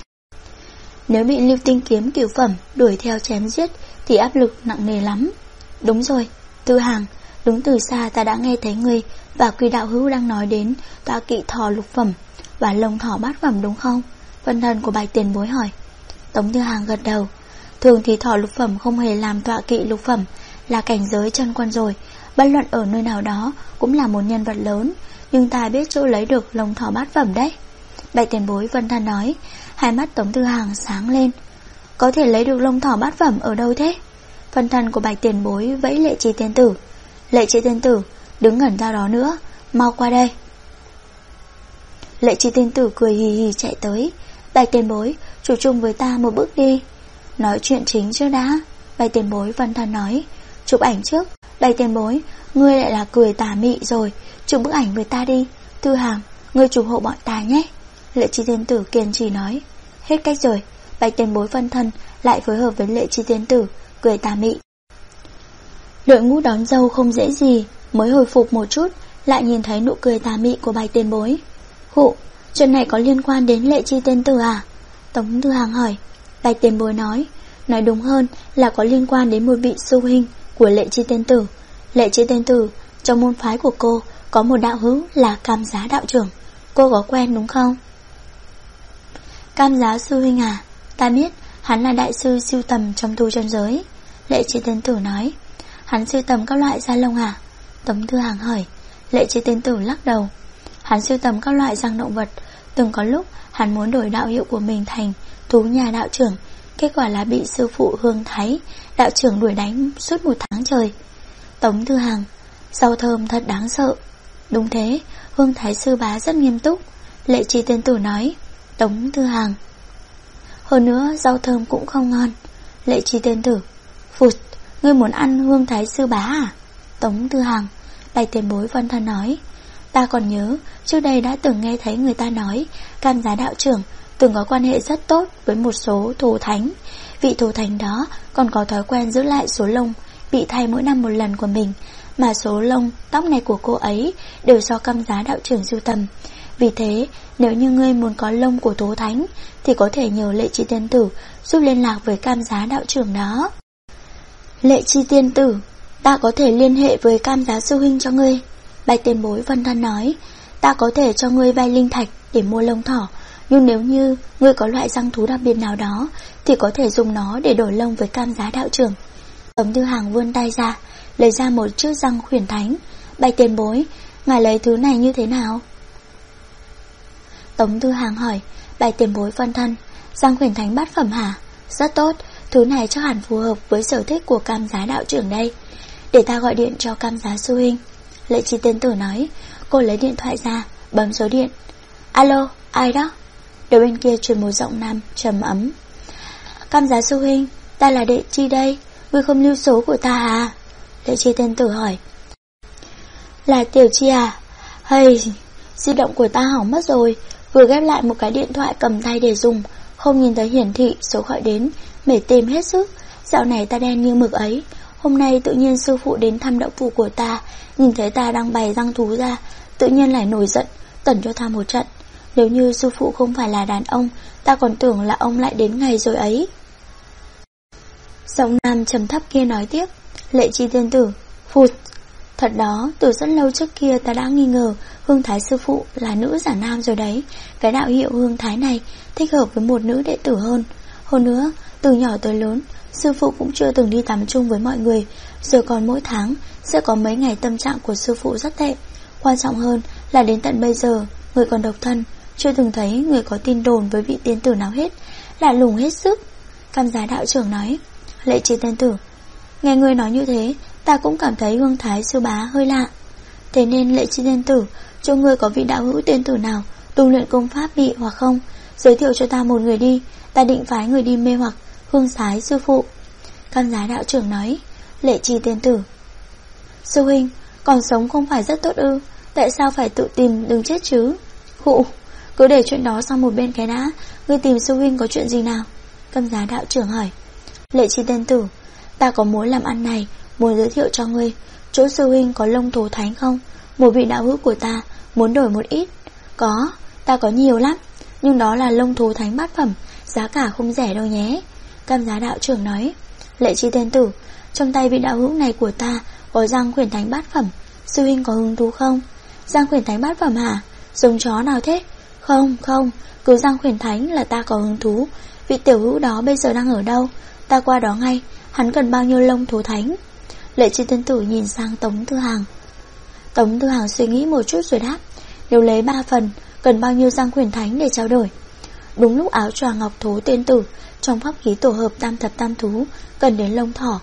Speaker 3: Nếu bị Lưu Tinh Kiếm cửu phẩm đuổi theo chém giết thì áp lực nặng nề lắm. Đúng rồi, Tư Hàng, đứng từ xa ta đã nghe thấy ngươi và Quy đạo hữu đang nói đến tọa kỵ thỏ lục phẩm và lông thỏ bát phẩm đúng không? Phân thân của Bạch Tiền Bối hỏi. Tống Tư Hàng gật đầu. Thường thì thỏ lục phẩm không hề làm tọa kỵ lục phẩm, là cảnh giới chân quân rồi, bất luận ở nơi nào đó cũng là một nhân vật lớn, nhưng ta biết chỗ lấy được lông thỏ bát phẩm đấy. Bạch Tiền Bối phân thân nói. Hai mắt Tống Tư Hàng sáng lên. Có thể lấy được lông thỏ bát phẩm ở đâu thế? Phân thân của Bạch Tiền Bối vẫy Lệ Chi Tiên Tử. Lệ Chi Tiên Tử, đứng ngẩn ra đó nữa, mau qua đây. Lệ Chi Tiên Tử cười hì hì chạy tới. Bạch Tiền Bối, chủ chung với ta một bước đi. Nói chuyện chính trước đã. Bạch Tiền Bối phân thân nói. Chụp ảnh trước. Bạch Tiền Bối, ngươi lại là cười tà mị rồi, chụp bức ảnh với ta đi. Tư Hàng, ngươi chụp hộ bọn ta nhé. Lệ Chi Tiên Tử kiên trì nói. Hết cách rồi. Bạch Tiền Bối phân thân lại phối hợp với Lệ Chi Tiên Tử, cười tà mị. Đội ngũ đón dâu không dễ gì, mới hồi phục một chút, lại nhìn thấy nụ cười tà mị của Bạch Tiền Bối. Hụ, chuyện này có liên quan đến Lệ Chi Tiên Tử à? Tống Tư Hàng hỏi. Bạch Tiền Bối nói đúng hơn là có liên quan đến một vị sư huynh của Lệ Chi Tiên Tử. Lệ Chi Tiên Tử, trong môn phái của cô có một đạo hữu là Cam Giá đạo trưởng, cô có quen đúng không? Cam Giá sư huynh à? Ta biết hắn là đại sư sưu tầm trong tu chân giới. Lệ Chi Tiên Tử nói. Hắn sưu tầm các loại da lông à? Tống Tư Hàng hỏi. Lệ Chi Tiên Tử lắc đầu. Hắn sưu tầm các loại răng động vật. Từng có lúc hắn muốn đổi đạo hiệu của mình thành Thú Nhà đạo trưởng, kết quả là bị sư phụ Hương Thái đạo trưởng đuổi đánh suốt 1 tháng trời. Tống Tư Hàng, rau thơm thật đáng sợ. Đúng thế, Hương Thái sư bá rất nghiêm túc. Lệ Chi Tiên Tử nói. Tống Tư Hàng, hơn nữa rau thơm cũng không ngon. Lệ Chi Tiên Tử, phụt, ngươi muốn ăn Hương Thái sư bá à? Tống Tư Hàng, Bạch Tiền Bối phân thân nói. Ta còn nhớ trước đây đã từng nghe thấy người ta nói Cam Giá đạo trưởng từng có quan hệ rất tốt với một số thổ thánh. Vị thổ thánh đó còn có thói quen giữ lại số lông bị thay mỗi năm một lần của mình, mà số lông tóc này của cô ấy đều do Cam Giá đạo trưởng sưu tầm. Vì thế, nếu như ngươi muốn có lông của thổ thánh thì có thể nhờ Lệ Chi tiên tử giúp liên lạc với Cam Giá đạo trưởng đó. Lệ Chi tiên tử, ta có thể liên hệ với Cam Giá sư huynh cho ngươi. Bạch tiền bối phân thân nói, ta có thể cho ngươi vay linh thạch để mua lông thỏ, nhưng nếu như ngươi có loại răng thú đặc biệt nào đó thì có thể dùng nó để đổi lông với Cam Giá đạo trưởng. Tống Tư Hàng vươn tay ra, lấy ra một chiếc răng khuyển thánh. Bạch tiền bối, ngài lấy thứ này như thế nào? Tống Tư Hàng hỏi. Bạch tiền bối phân thân, răng khuyển thánh bát phẩm hả? Rất tốt, thứ này chắc hẳn phù hợp với sở thích của Cam Giá đạo trưởng đây. Để ta gọi điện cho Cam Giá sư huynh. Lệ Chi tiên tử nói. Cô lấy điện thoại ra, bấm số điện. Alo, ai đó? Đầu bên kia truyền một giọng nam trầm ấm. Cam Giá sư huynh, ta là Đệ Chi đây, ngươi không lưu số của ta à? Lệ Chi tiên tử hỏi. Là Tiểu Chi à? Hay, di động của ta hỏng mất rồi, vừa ghép lại một cái điện thoại cầm tay để dùng, không nhìn thấy hiển thị số gọi đến, mệt tìm hết sức. Dạo này ta đen như mực ấy. Hôm nay tự nhiên sư phụ đến thăm động phủ của ta, nhìn thấy ta đang bày răng thú ra, tự nhiên lại nổi giận, tẩn cho ta một trận. Nếu như sư phụ không phải là đàn ông, ta còn tưởng là ông lại đến ngày rồi ấy. Giọng nam trầm thấp kia nói tiếp. Lệ Chi tiên tử, phụt. Thật đó, từ rất lâu trước kia ta đã nghi ngờ Hương Thái sư phụ là nữ giả nam rồi đấy. Cái đạo hiệu Hương Thái này thích hợp với một nữ đệ tử hơn. Hơn nữa, từ nhỏ tới lớn, sư phụ cũng chưa từng đi tắm chung với mọi người. Giờ còn mỗi tháng sẽ có mấy ngày tâm trạng của sư phụ rất tệ. Quan trọng hơn là đến tận bây giờ người còn độc thân, chưa từng thấy người có tin đồn với vị tiên tử nào hết. Lạ lùng hết sức. Cam Giá đạo trưởng nói. Lệ Chi tiên tử, nghe người nói như thế, ta cũng cảm thấy Hương Thái sư bá hơi lạ. Thế nên Lệ Chi tiên tử, cho ngươi có vị đạo hữu tiên tử nào tu luyện công pháp bị hoặc không, giới thiệu cho ta một người đi. Ta định phái người đi mê hoặc Hương Thái sư phụ. Cam Giá đạo trưởng nói. Lệ Chi tiên tử, sư huynh, còn sống không phải rất tốt ư? Tại sao phải tự tìm đường chết chứ? Khụ, cứ để chuyện đó sang một bên cái đã. Ngươi tìm sư huynh có chuyện gì nào? Cam Giá đạo trưởng hỏi. Lệ Chi tiên tử, ta có mối làm ăn này, muốn giới thiệu cho ngươi. Chỗ sư huynh có lông thổ thánh không? Một vị đạo hữu của ta muốn đổi một ít. Có, ta có nhiều lắm, nhưng đó là lông thổ thánh bát phẩm, giá cả không rẻ đâu nhé. Cam Giá đạo trưởng nói. Lệ Chi tiên tử, trong tay vị đạo hữu này của ta có răng khuyển thánh bát phẩm, sư huynh có hứng thú không? Răng khuyển thánh bát phẩm hả? Giống chó nào thế? Không, cứ răng khuyển thánh là ta có hứng thú. Vị tiểu hữu đó bây giờ đang ở đâu? Ta qua đó ngay. Hắn cần bao nhiêu lông thú thánh? Lệ Chi tiên tử nhìn sang Tống Tư Hàng. Tống Tư Hàng suy nghĩ một chút rồi đáp. Nếu lấy 3 phần, cần bao nhiêu răng khuyển thánh để trao đổi? Đúng lúc áo choàng ngọc thú tiên tử trong pháp khí tổ hợp tam thập tam thú cần đến lông thỏ.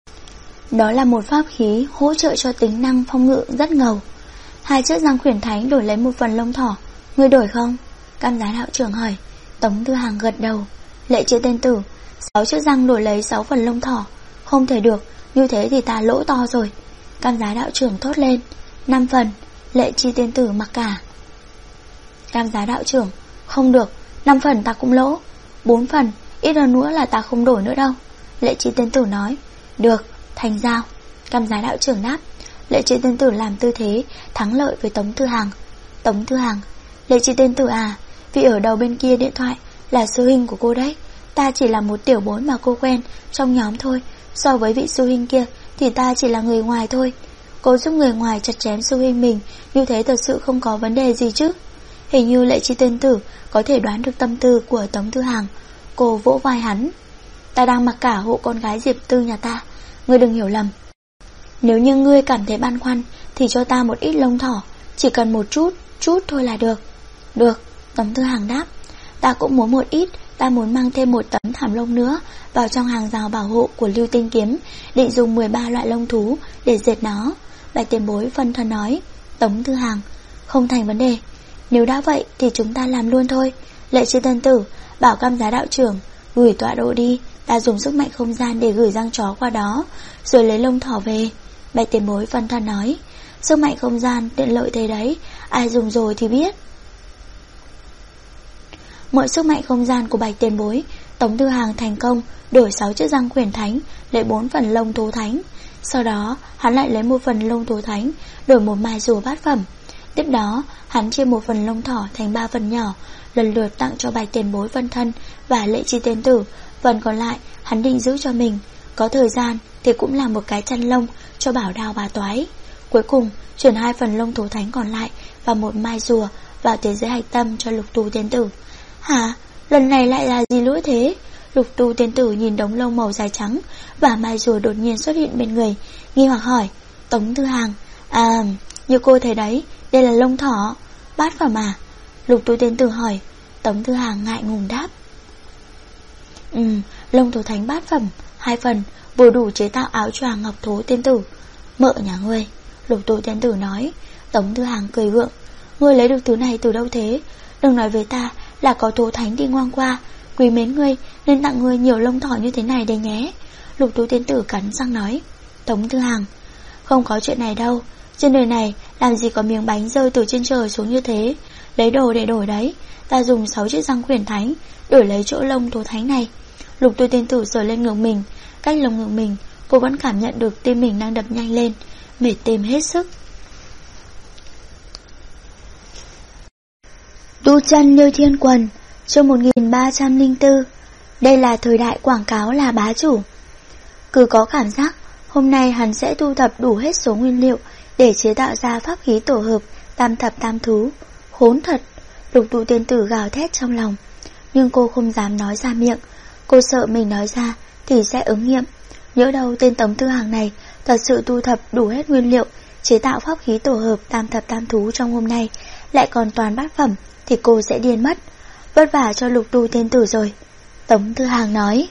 Speaker 3: Đó là một pháp khí hỗ trợ cho tính năng phong ngự rất ngầu. 2 chiếc răng khuyển thánh đổi lấy 1 phần lông thỏ, ngươi đổi không? Cam Giá đạo trưởng hỏi. Tống Tư Hàng gật đầu. Lệ Chi tiên tử, 6 chiếc răng đổi lấy 6 phần lông thỏ. Không thể được, như thế thì ta lỗ to rồi. Cam Giá đạo trưởng thốt lên. 5 phần. Lệ Chi tiên tử mặc cả. Cam Giá đạo trưởng, không được, 5 phần ta cũng lỗ. 4 phần, ít hơn nữa là ta không đổi nữa đâu. Lệ Chi tiên tử nói. Được, thành giao. Cam Giá đạo trưởng đáp. Lệ Chi tiên tử làm tư thế thắng lợi với Tống Tư Hàng. Tống Tư Hàng, Lệ Chi tiên tử à, vị ở đầu bên kia điện thoại là sư huynh của cô đấy. Ta chỉ là một tiểu bối mà cô quen trong nhóm thôi. So với vị sư huynh kia thì ta chỉ là người ngoài thôi. Cô giúp người ngoài chặt chém sư huynh mình, như thế thật sự không có vấn đề gì chứ? Hình như Lệ Chi tiên tử có thể đoán được tâm tư của Tống Tư Hàng. Cô vỗ vai hắn. Ta đang mặc cả hộ con gái Diệp Tư nhà ta, ngươi đừng hiểu lầm. Nếu như ngươi cảm thấy băn khoăn thì cho ta một ít lông thỏ, chỉ cần một chút thôi là được. Được, Tống Tư Hàng đáp. Ta cũng muốn một ít, ta muốn mang thêm một tấm thảm lông nữa vào trong hàng rào bảo hộ của Lưu Tinh Kiếm, định dùng 13 loại lông thú để dệt nó. Bạch tiền bối phân thân nói. Tống Tư Hàng, không thành vấn đề. Nếu đã vậy thì chúng ta làm luôn thôi. Lệ Chi tiên tử, bảo Cam Giá đạo trưởng gửi tọa độ đi, ta dùng sức mạnh không gian để gửi răng chó qua đó, rồi lấy lông thỏ về. Bạch tiền bối phân thân nói. Sức mạnh không gian tiện lợi thế đấy, ai dùng rồi thì biết. Mượn sức mạnh không gian của Bạch Tiền Bối, Tống Thư Hàng thành công đổi 6 chiếc răng khuyển thánh lấy 4 phần lông thú thánh. Sau đó hắn lại lấy 1 phần lông thú thánh đổi 1 mai rùa bát phẩm. Tiếp đó hắn chia 1 phần lông thỏ thành 3 phần nhỏ, lần lượt tặng cho Bạch Tiền Bối Vân Thân và Lệ Chi Tiên Tử. Phần còn lại hắn định giữ cho mình, có thời gian thì cũng làm một cái chăn lông cho Bảo Đao Bà Toái. Cuối cùng chuyển 2 phần lông thú thánh còn lại và 1 mai rùa vào thế giới hạch tâm cho Lục Tu Tiên Tử. Hả? Lần này lại là gì nữa thế? Lục Tu Tiên Tử nhìn đống lông màu dài trắng và mai rùa đột nhiên xuất hiện bên người, nghi hoặc hỏi. Tống Thư Hàng: như cô thấy đấy, đây là lông thỏ bát phẩm à? Lục Tu Tiên Tử hỏi. Tống Thư Hàng ngại ngùng đáp. Lông thú thánh bát phẩm, 2 phần, vừa đủ chế tạo áo choàng ngọc thố tiên tử. Mợ nhà ngươi, Lục Tu Tiên Tử nói. Tống Thư Hàng cười gượng. Ngươi lấy được thứ này từ đâu thế? Đừng nói với ta là có thú thánh đi ngang qua, quý mến ngươi nên tặng ngươi nhiều lông thỏ như thế này đấy nhé. Lục Tu Tiên Tử cắn răng nói. Tống Thư Hàng: không có chuyện này đâu. Trên đời này làm gì có miếng bánh rơi từ trên trời xuống như thế. Lấy đồ để đổi đấy. Ta dùng 6 chiếc răng khuyển thánh đổi lấy chỗ lông thú thánh này. Lục Tu Tiên Tử sờ lên ngực mình. Cách lồng ngực mình, cô vẫn cảm nhận được tim mình đang đập nhanh lên, mệt tim hết sức.
Speaker 2: Tu chân như thiên quần, chương 1304. Đây là thời đại quảng cáo là bá chủ. Cứ có cảm giác hôm nay hắn sẽ thu thập đủ hết số nguyên liệu để chế tạo ra pháp khí tổ hợp tam thập tam thú. Khốn thật, Lục Tu Tiên Tử gào thét trong lòng. Nhưng cô không dám nói ra miệng. Cô sợ mình nói ra thì sẽ ứng nghiệm. Nhỡ đâu tên Tống Thư Hàng này thật sự thu thập đủ hết nguyên liệu chế tạo pháp khí tổ hợp tam thập tam thú trong hôm nay lại còn toàn bát phẩm thì cô sẽ điên mất. Vất vả cho Lục Tu Tiên Tử rồi, Tống Thư Hàng nói.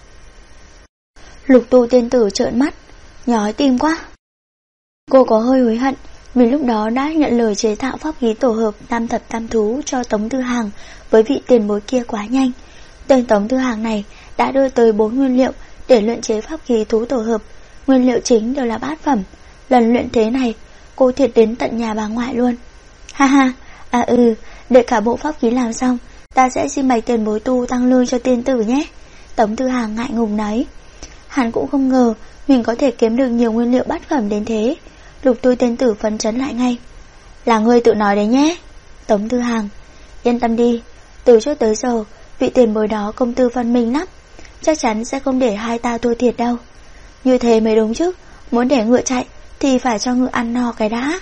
Speaker 2: Lục Tu Tiên Tử trợn mắt, nhói tim quá. Cô có hơi hối hận vì lúc đó đã nhận lời chế tạo pháp khí tổ hợp tam thập tam thú cho Tống Thư Hàng với vị tiền bối kia quá nhanh. Tên Tống Thư Hàng này đã đưa tới 4 nguyên liệu để luyện chế pháp khí thú tổ hợp. Nguyên liệu chính đều là bát phẩm. Lần luyện thế này cô thiệt đến tận nhà bà ngoại luôn. Ha ha, đợi cả bộ pháp khí làm xong ta sẽ xin Bạch tiền bối tu tăng lương cho tiên tử nhé. Tống Thư Hàng ngại ngùng nói. Hắn cũng không ngờ mình có thể kiếm được nhiều nguyên liệu bát phẩm đến thế. Lục Tu Tiên Tử phấn chấn lại ngay. Là ngươi tự nói đấy nhé. Tống Thư Hàng: yên tâm đi, từ trước tới giờ vị tiền bối đó công tư phân minh lắm, chắc chắn sẽ không để hai ta thua thiệt đâu. Như thế mới đúng chứ, muốn để ngựa chạy thì phải cho ngựa ăn no cái đã.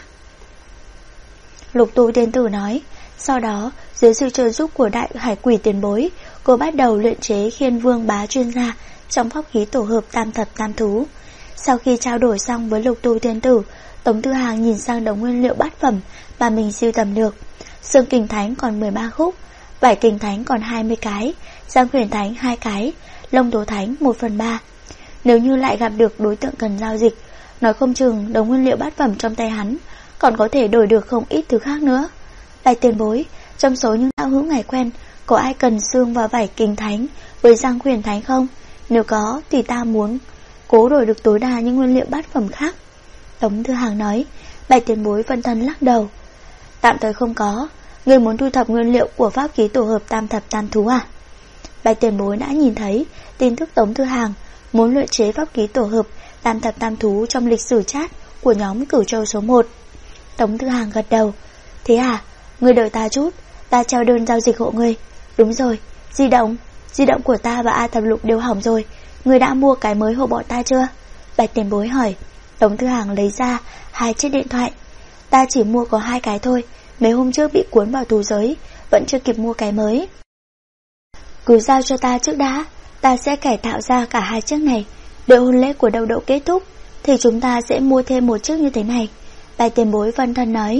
Speaker 2: Lục Tu Tiên Tử nói. Sau đó dưới sự trợ giúp của đại hải quỷ tiền bối, cô bắt đầu luyện chế Khiên Vương Bá chuyên gia trong pháp khí tổ hợp tam thập tam thú. Sau khi trao đổi xong với Lục Tu Tiên Tử, Tống Thư Hàng nhìn sang đống nguyên liệu bát phẩm mà mình sưu tầm được. Xương kình thánh còn 13 khúc, vải kình thánh còn 20 cái, răng khuyển thánh 2 cái, lông thú thánh 1/3. Nếu như lại gặp được đối tượng cần giao dịch, nói không chừng đống nguyên liệu bát phẩm trong tay hắn còn có thể đổi được không ít thứ khác nữa. Bạch tiền bối, trong số những đạo hữu ngày quen, có ai cần xương và vải kình thánh với răng khuyển thánh không? Nếu có thì ta muốn cố đổi được tối đa những nguyên liệu bát phẩm khác. Tống Thư Hàng nói. Bạch tiền bối Vân Thân lắc đầu. Tạm thời không có. Người muốn thu thập nguyên liệu của pháp khí tổ hợp tam thập tam thú à? Bạch tiền bối đã nhìn thấy tin tức Tống Thư Hàng muốn luyện chế pháp khí tổ hợp tam thập tam thú trong lịch sử chat của nhóm Cửu Châu số 1. Tống Thư Hàng gật đầu. Thế à, ngươi đợi ta chút, ta trao đơn giao dịch hộ ngươi. Đúng rồi, di động của ta và A Thập Lục đều hỏng rồi, ngươi đã mua cái mới hộ bọn ta chưa? Bạch tiền bối hỏi. Tống Thư Hàng lấy ra 2 chiếc điện thoại. Ta chỉ mua có 2 cái thôi, mấy hôm trước bị cuốn vào thú giới, vẫn chưa kịp mua cái mới. Cứ giao cho ta trước đã, ta sẽ cải tạo ra cả 2 chiếc này. Đợi hôn lễ của Đậu Đậu kết thúc thì chúng ta sẽ mua thêm 1 chiếc như thế này. Bạch tiền bối Vân Thân nói.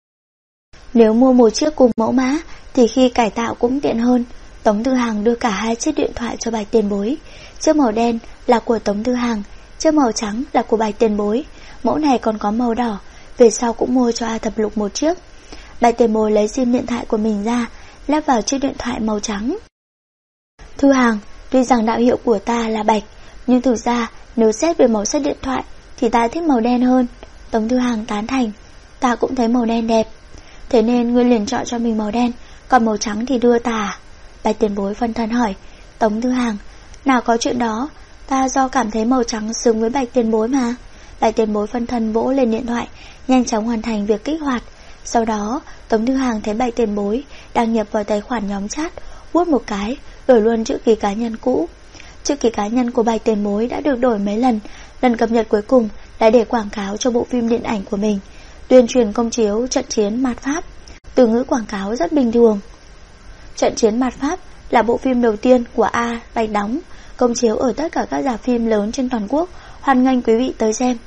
Speaker 2: Nếu mua 1 chiếc cùng mẫu mã thì khi cải tạo cũng tiện hơn. Tống Thư Hàng đưa cả 2 chiếc điện thoại cho Bạch tiền bối. Chiếc màu đen là của Tống Thư Hàng, chiếc màu trắng là của Bạch tiền bối. Mẫu này còn có màu đỏ, về sau cũng mua cho A Thập Lục 1 chiếc. Bạch tiền bối lấy sim điện thoại của mình ra, lắp vào chiếc điện thoại màu trắng. Thư Hàng, tuy rằng đạo hiệu của ta là Bạch, nhưng thực ra nếu xét về màu sắc điện thoại thì ta thích màu đen hơn. Tống Thư Hàng tán thành. Ta cũng thấy màu đen đẹp. Thế nên ngươi liền chọn cho mình màu đen, còn màu trắng thì đưa ta.
Speaker 3: Bạch tiền bối phân thân hỏi. Tống Tư Hàng, nào có chuyện đó, ta do cảm thấy màu trắng xứng với Bạch tiền bối mà. Bạch tiền bối phân thân vỗ lên điện thoại, nhanh chóng hoàn thành việc kích hoạt. Sau đó Tống Tư Hàng thấy Bạch tiền bối đăng nhập vào tài khoản nhóm chat, vuốt một cái đổi luôn chữ ký cá nhân cũ. Chữ ký cá nhân của Bạch tiền bối đã được đổi mấy lần, lần cập nhật cuối cùng là để quảng cáo cho bộ phim điện ảnh của mình, tuyên truyền công chiếu trận chiến Mạt Pháp. Từ ngữ quảng cáo rất bình thường. Trận chiến Mạt Pháp là bộ phim đầu tiên của A Bạch đóng, công chiếu ở tất cả các rạp phim lớn trên toàn quốc, hoan nghênh quý vị tới xem.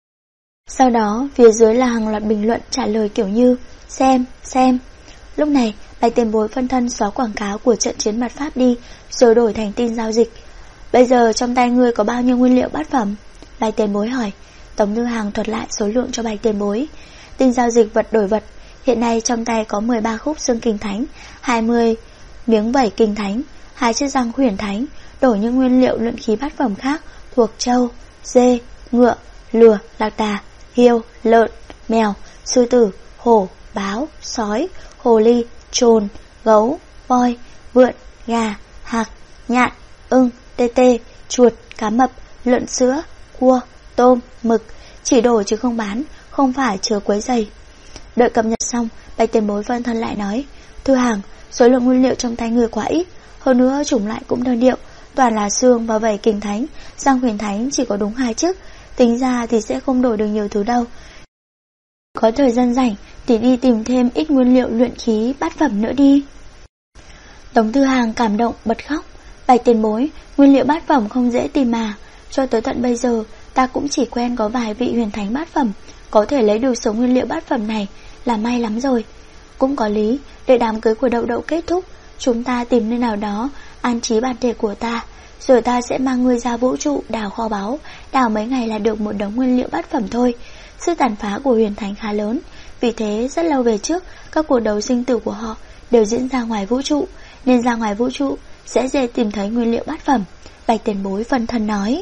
Speaker 3: Sau đó phía dưới là hàng loạt bình luận trả lời kiểu như xem. Lúc này Bạch tiền bối phân thân xóa quảng cáo của trận chiến Mạt Pháp đi, rồi đổi thành tin giao dịch. Bây giờ trong tay ngươi có bao nhiêu nguyên liệu bát phẩm? Bạch tiền bối hỏi. Tống Tư Hàng thuật lại số lượng cho Bạch tiền bối. Tin giao dịch vật đổi vật, hiện nay trong tay có 13 khúc xương kinh thánh, 20 miếng vảy kinh thánh, 2 chiếc răng huyền thánh, đổi những nguyên liệu luyện khí bát phẩm khác thuộc trâu, dê, ngựa, lừa, lạc đà, hươu, lợn, mèo, sư tử, hổ, báo, sói, hồ ly, trồn, gấu, voi, vượn, gà, hạc, nhạn, ưng, tê tê, chuột, cá mập, lợn sữa, cua, tôm, mực. Chỉ đổi chứ không bán, không phải chứa quấy rầy. Đợi cập nhật xong, Bạch tiền bối phân thân lại nói. Thư Hàng, số lượng nguyên liệu trong tay người quá ít, hơn nữa chủng loại cũng đơn điệu, toàn là xương và vảy kinh thánh, răng huyền thánh chỉ có đúng 2 chiếc, tính ra thì sẽ không đổi được nhiều thứ đâu. Có thời gian rảnh thì đi tìm thêm ít nguyên liệu luyện khí bát phẩm nữa đi. Tống Tư Hàng cảm động bật khóc. Bạch tiền bối, nguyên liệu bát phẩm không dễ tìm mà. Cho tới tận bây giờ ta cũng chỉ quen có vài vị huyền thánh bát phẩm, có thể lấy được số nguyên liệu bát phẩm này là may lắm rồi. Cũng có lý, để đám cưới của Đậu Đậu kết thúc, chúng ta tìm nơi nào đó an trí bản thể của ta, rồi ta sẽ mang ngươi ra vũ trụ đào kho báu. Đào mấy ngày là được một đống nguyên liệu bát phẩm thôi. Sự tàn phá của huyền thánh khá lớn, vì thế rất lâu về trước các cuộc đấu sinh tử của họ đều diễn ra ngoài vũ trụ, nên ra ngoài vũ trụ sẽ dễ tìm thấy nguyên liệu bát phẩm. Bạch tiền bối phân thân nói.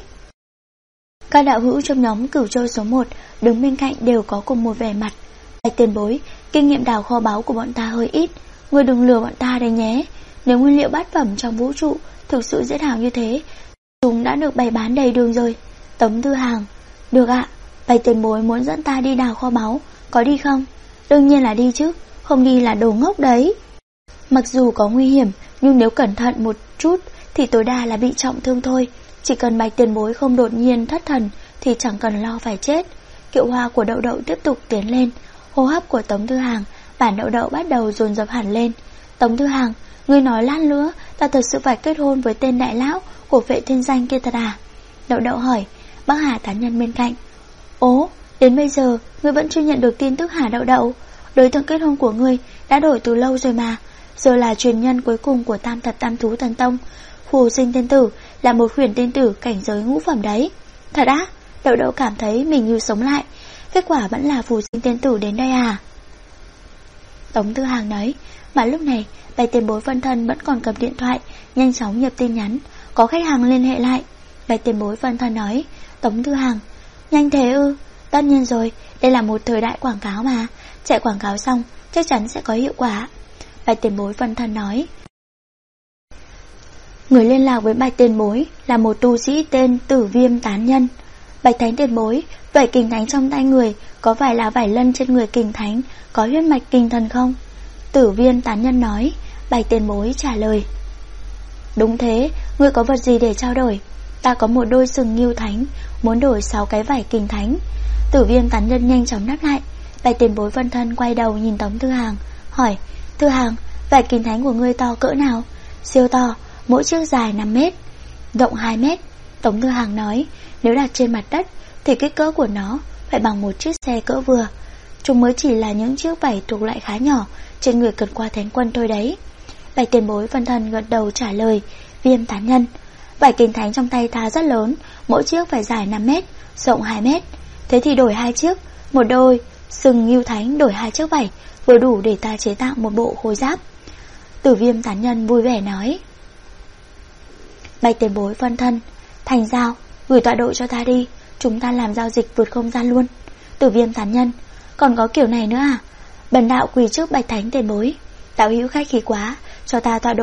Speaker 3: Các đạo hữu trong nhóm Cửu Châu số 1 đứng bên cạnh đều có cùng một vẻ mặt. Bạch tiền bối, kinh nghiệm đào kho báu của bọn ta hơi ít, ngươi đừng lừa bọn ta đấy nhé. Nếu nguyên liệu bát phẩm trong vũ trụ thực sự dễ đào như thế, chúng đã được bày bán đầy đường rồi. Tống Tư Hàng, được ạ. Bạch tiền bối muốn dẫn ta đi đào kho báu, có đi không? Đương nhiên là đi chứ, không đi là đồ ngốc đấy. Mặc dù có nguy hiểm, nhưng nếu cẩn thận một chút thì tối đa là bị trọng thương thôi. Chỉ cần Bạch tiền bối không đột nhiên thất thần thì chẳng cần lo phải chết. Kiệu hoa của Đậu Đậu tiếp tục tiến lên. Hô hấp của Tống Tư Hàng, bản Đậu Đậu bắt đầu dồn dập hẳn lên. Tống Tư Hàng, ngươi nói lát nữa ta thật sự phải kết hôn với tên đại lão của Vệ Thiên Danh kia thật à? Đậu Đậu hỏi. Bác Hà tán nhân bên cạnh. Ố, đến bây giờ ngươi vẫn chưa nhận được tin tức hả Đậu Đậu? Đối tượng kết hôn của ngươi đã đổi từ lâu rồi mà. Giờ là truyền nhân cuối cùng của Tam Thập Tam Thú Thần Tông. Phù Sinh Tiên Tử là một huyền tiên tử cảnh giới ngũ phẩm đấy. Thật á? Đậu Đậu cảm thấy mình như sống lại. Kết quả vẫn là Phù Sinh Tiên Tử đến đây à? Tống Tư Hàng nói. Mà lúc này Bạch tiền bối phân thân vẫn còn cầm điện thoại, nhanh chóng nhập tin nhắn. Có khách hàng liên hệ lại. Bạch tiền bối phân thân nói. Tống Tư Hàng, nhanh thế ư? Tất nhiên rồi, đây là một thời đại quảng cáo mà. Chạy quảng cáo xong chắc chắn sẽ có hiệu quả. Bạch tiền bối phân thân nói. Người liên lạc với Bạch tiền bối là một tu sĩ tên Tử Viêm Tán Nhân. Bạch thánh tiền bối, vảy kình thánh trong tay người có phải là vảy lân trên người kình thánh có huyết mạch kình thần không? Tử Viêm Tán Nhân nói. Bạch tiền bối trả lời. Đúng thế, ngươi có vật gì để trao đổi? Ta có một đôi sừng Ngưu Thánh, muốn đổi 6 cái vảy kình thánh. Tử Viêm Tán Nhân nhanh chóng đáp lại. Bạch tiền bối phân thân quay đầu nhìn Tống Tư Hàng, hỏi. Tư Hàng, vảy kình thánh của ngươi to cỡ nào? Siêu to, mỗi chiếc dài 5 mét, rộng 2 mét. Tống Tư Hàng nói. Nếu đặt trên mặt đất thì kích cỡ của nó phải bằng một chiếc xe cỡ vừa. Chúng mới chỉ là những chiếc vảy thuộc loại khá nhỏ trên người cần qua thánh quân thôi đấy. Bạch tiền bối phân thân gật đầu trả lời. Viêm Tán Nhân, vảy kình thánh trong tay ta rất lớn, mỗi chiếc phải dài 5 mét, rộng 2 mét. Thế thì đổi 2 chiếc, một đôi sừng Ngưu Thánh đổi 2 chiếc vảy, vừa đủ để ta chế tạo một bộ khôi giáp. Tử Viêm Tán Nhân vui vẻ nói. Bạch tiền bối phân thân, thành giao, gửi tọa độ cho ta đi, chúng ta làm giao dịch vượt không gian luôn. Tử Viêm Tán Nhân, còn có kiểu này nữa à? Bần đạo quỳ trước Bạch thánh tiền bối. Đạo hữu khách khí quá, cho ta tọa độ,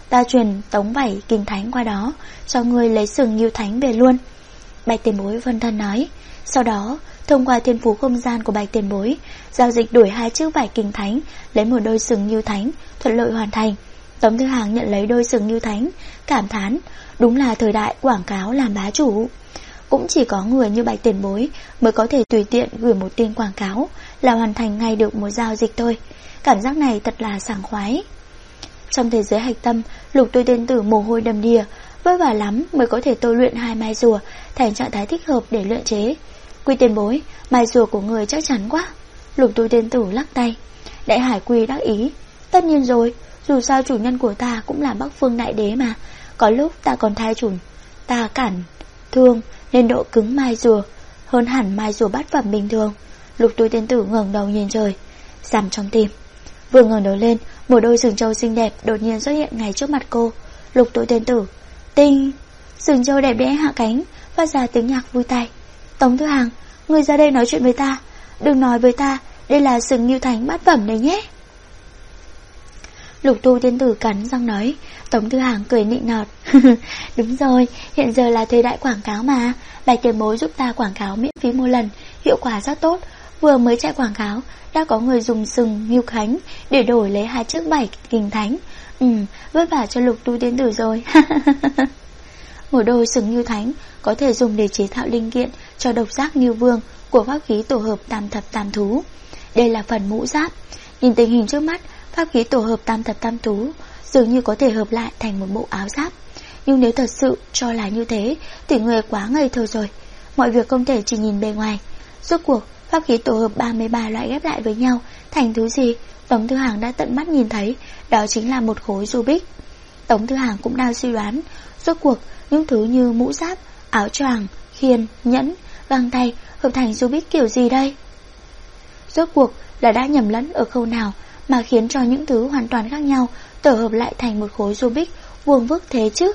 Speaker 3: ta truyền tống vảy kinh thánh qua đó, cho ngươi lấy sừng Ngưu Thánh về luôn. Bạch tiền bối phân thân nói. Sau đó, thông qua thiên phú không gian của bạch tiền bối, giao dịch đổi 2 chiếc vải kinh thánh, lấy một đôi sừng Ngưu Thánh, thuận lợi hoàn thành. Tống Thư Hàng nhận lấy đôi sừng Ngưu Thánh, cảm thán, đúng là thời đại quảng cáo làm bá chủ. Cũng chỉ có người như bạch tiền bối mới có thể tùy tiện gửi một tin quảng cáo là hoàn thành ngay được một giao dịch thôi. Cảm giác này thật là sảng khoái. Trong thế giới hạch tâm, Lục Tôi Tiên Tử mồ hôi đầm đìa, vất vả lắm mới có thể tôi luyện 2 mai rùa thành trạng thái thích hợp để luyện chế. Quy tiền bối, mai rùa của người chắc chắn quá. Lục Tôi Tiên Tử lắc tay. Đại Hải Quy đắc ý. Tất nhiên rồi, dù sao chủ nhân của ta cũng là Bắc Phương Đại Đế mà. Có lúc ta còn thay chủ ta cản thương nên độ cứng mai rùa hơn hẳn mai rùa bát phẩm bình thường. Lục Tôi Tiên Tử ngẩng đầu nhìn trời, dằm trong tim. Vừa ngẩng đầu lên, một đôi sừng trâu xinh đẹp đột nhiên xuất hiện ngay trước mặt cô. Lục Tôi Tiên Tử, tinh, sừng trâu đẹp đẽ hạ cánh, phát ra tiếng nhạc vui tai. Tống Thư Hàng, người ra đây nói chuyện với ta, đừng nói với ta đây là sừng Ngưu Thánh bát phẩm đấy nhé. Lục Tu Tiên Tử cắn răng nói. Tống Thư Hàng cười nịnh nọt. Đúng rồi, hiện giờ là thời đại quảng cáo mà. Bạch tiền bối giúp ta quảng cáo miễn phí một lần, hiệu quả rất tốt. Vừa mới chạy quảng cáo đã có người dùng sừng Ngưu Khánh để đổi lấy 2 chiếc vảy kinh thánh. Vất vả cho Lục Tu Tiên Tử rồi. Một đôi sừng Ngưu Thánh có thể dùng để chế tạo linh kiện cho độc giác Ngưu Vương của pháp khí tổ hợp tam thập tam thú. Đây là phần mũ giáp. Nhìn tình hình trước mắt, pháp khí tổ hợp tam thập tam thú dường như có thể hợp lại thành một bộ áo giáp. Nhưng nếu thật sự cho là như thế thì người quá ngây thơ rồi. Mọi việc không thể chỉ nhìn bề ngoài. Rốt cuộc pháp khí tổ hợp 33 loại ghép lại với nhau thành thứ gì? Tống Thư Hàng đã tận mắt nhìn thấy, đó chính là một khối Rubik. Tống Thư Hàng cũng đang suy đoán, rốt cuộc những thứ như mũ giáp, áo choàng, khiên, nhẫn, găng tay hợp thành Rubik kiểu gì đây? Rốt cuộc là đã nhầm lẫn ở khâu nào mà khiến cho những thứ hoàn toàn khác nhau tổ hợp lại thành một khối Rubik vuông vức thế chứ?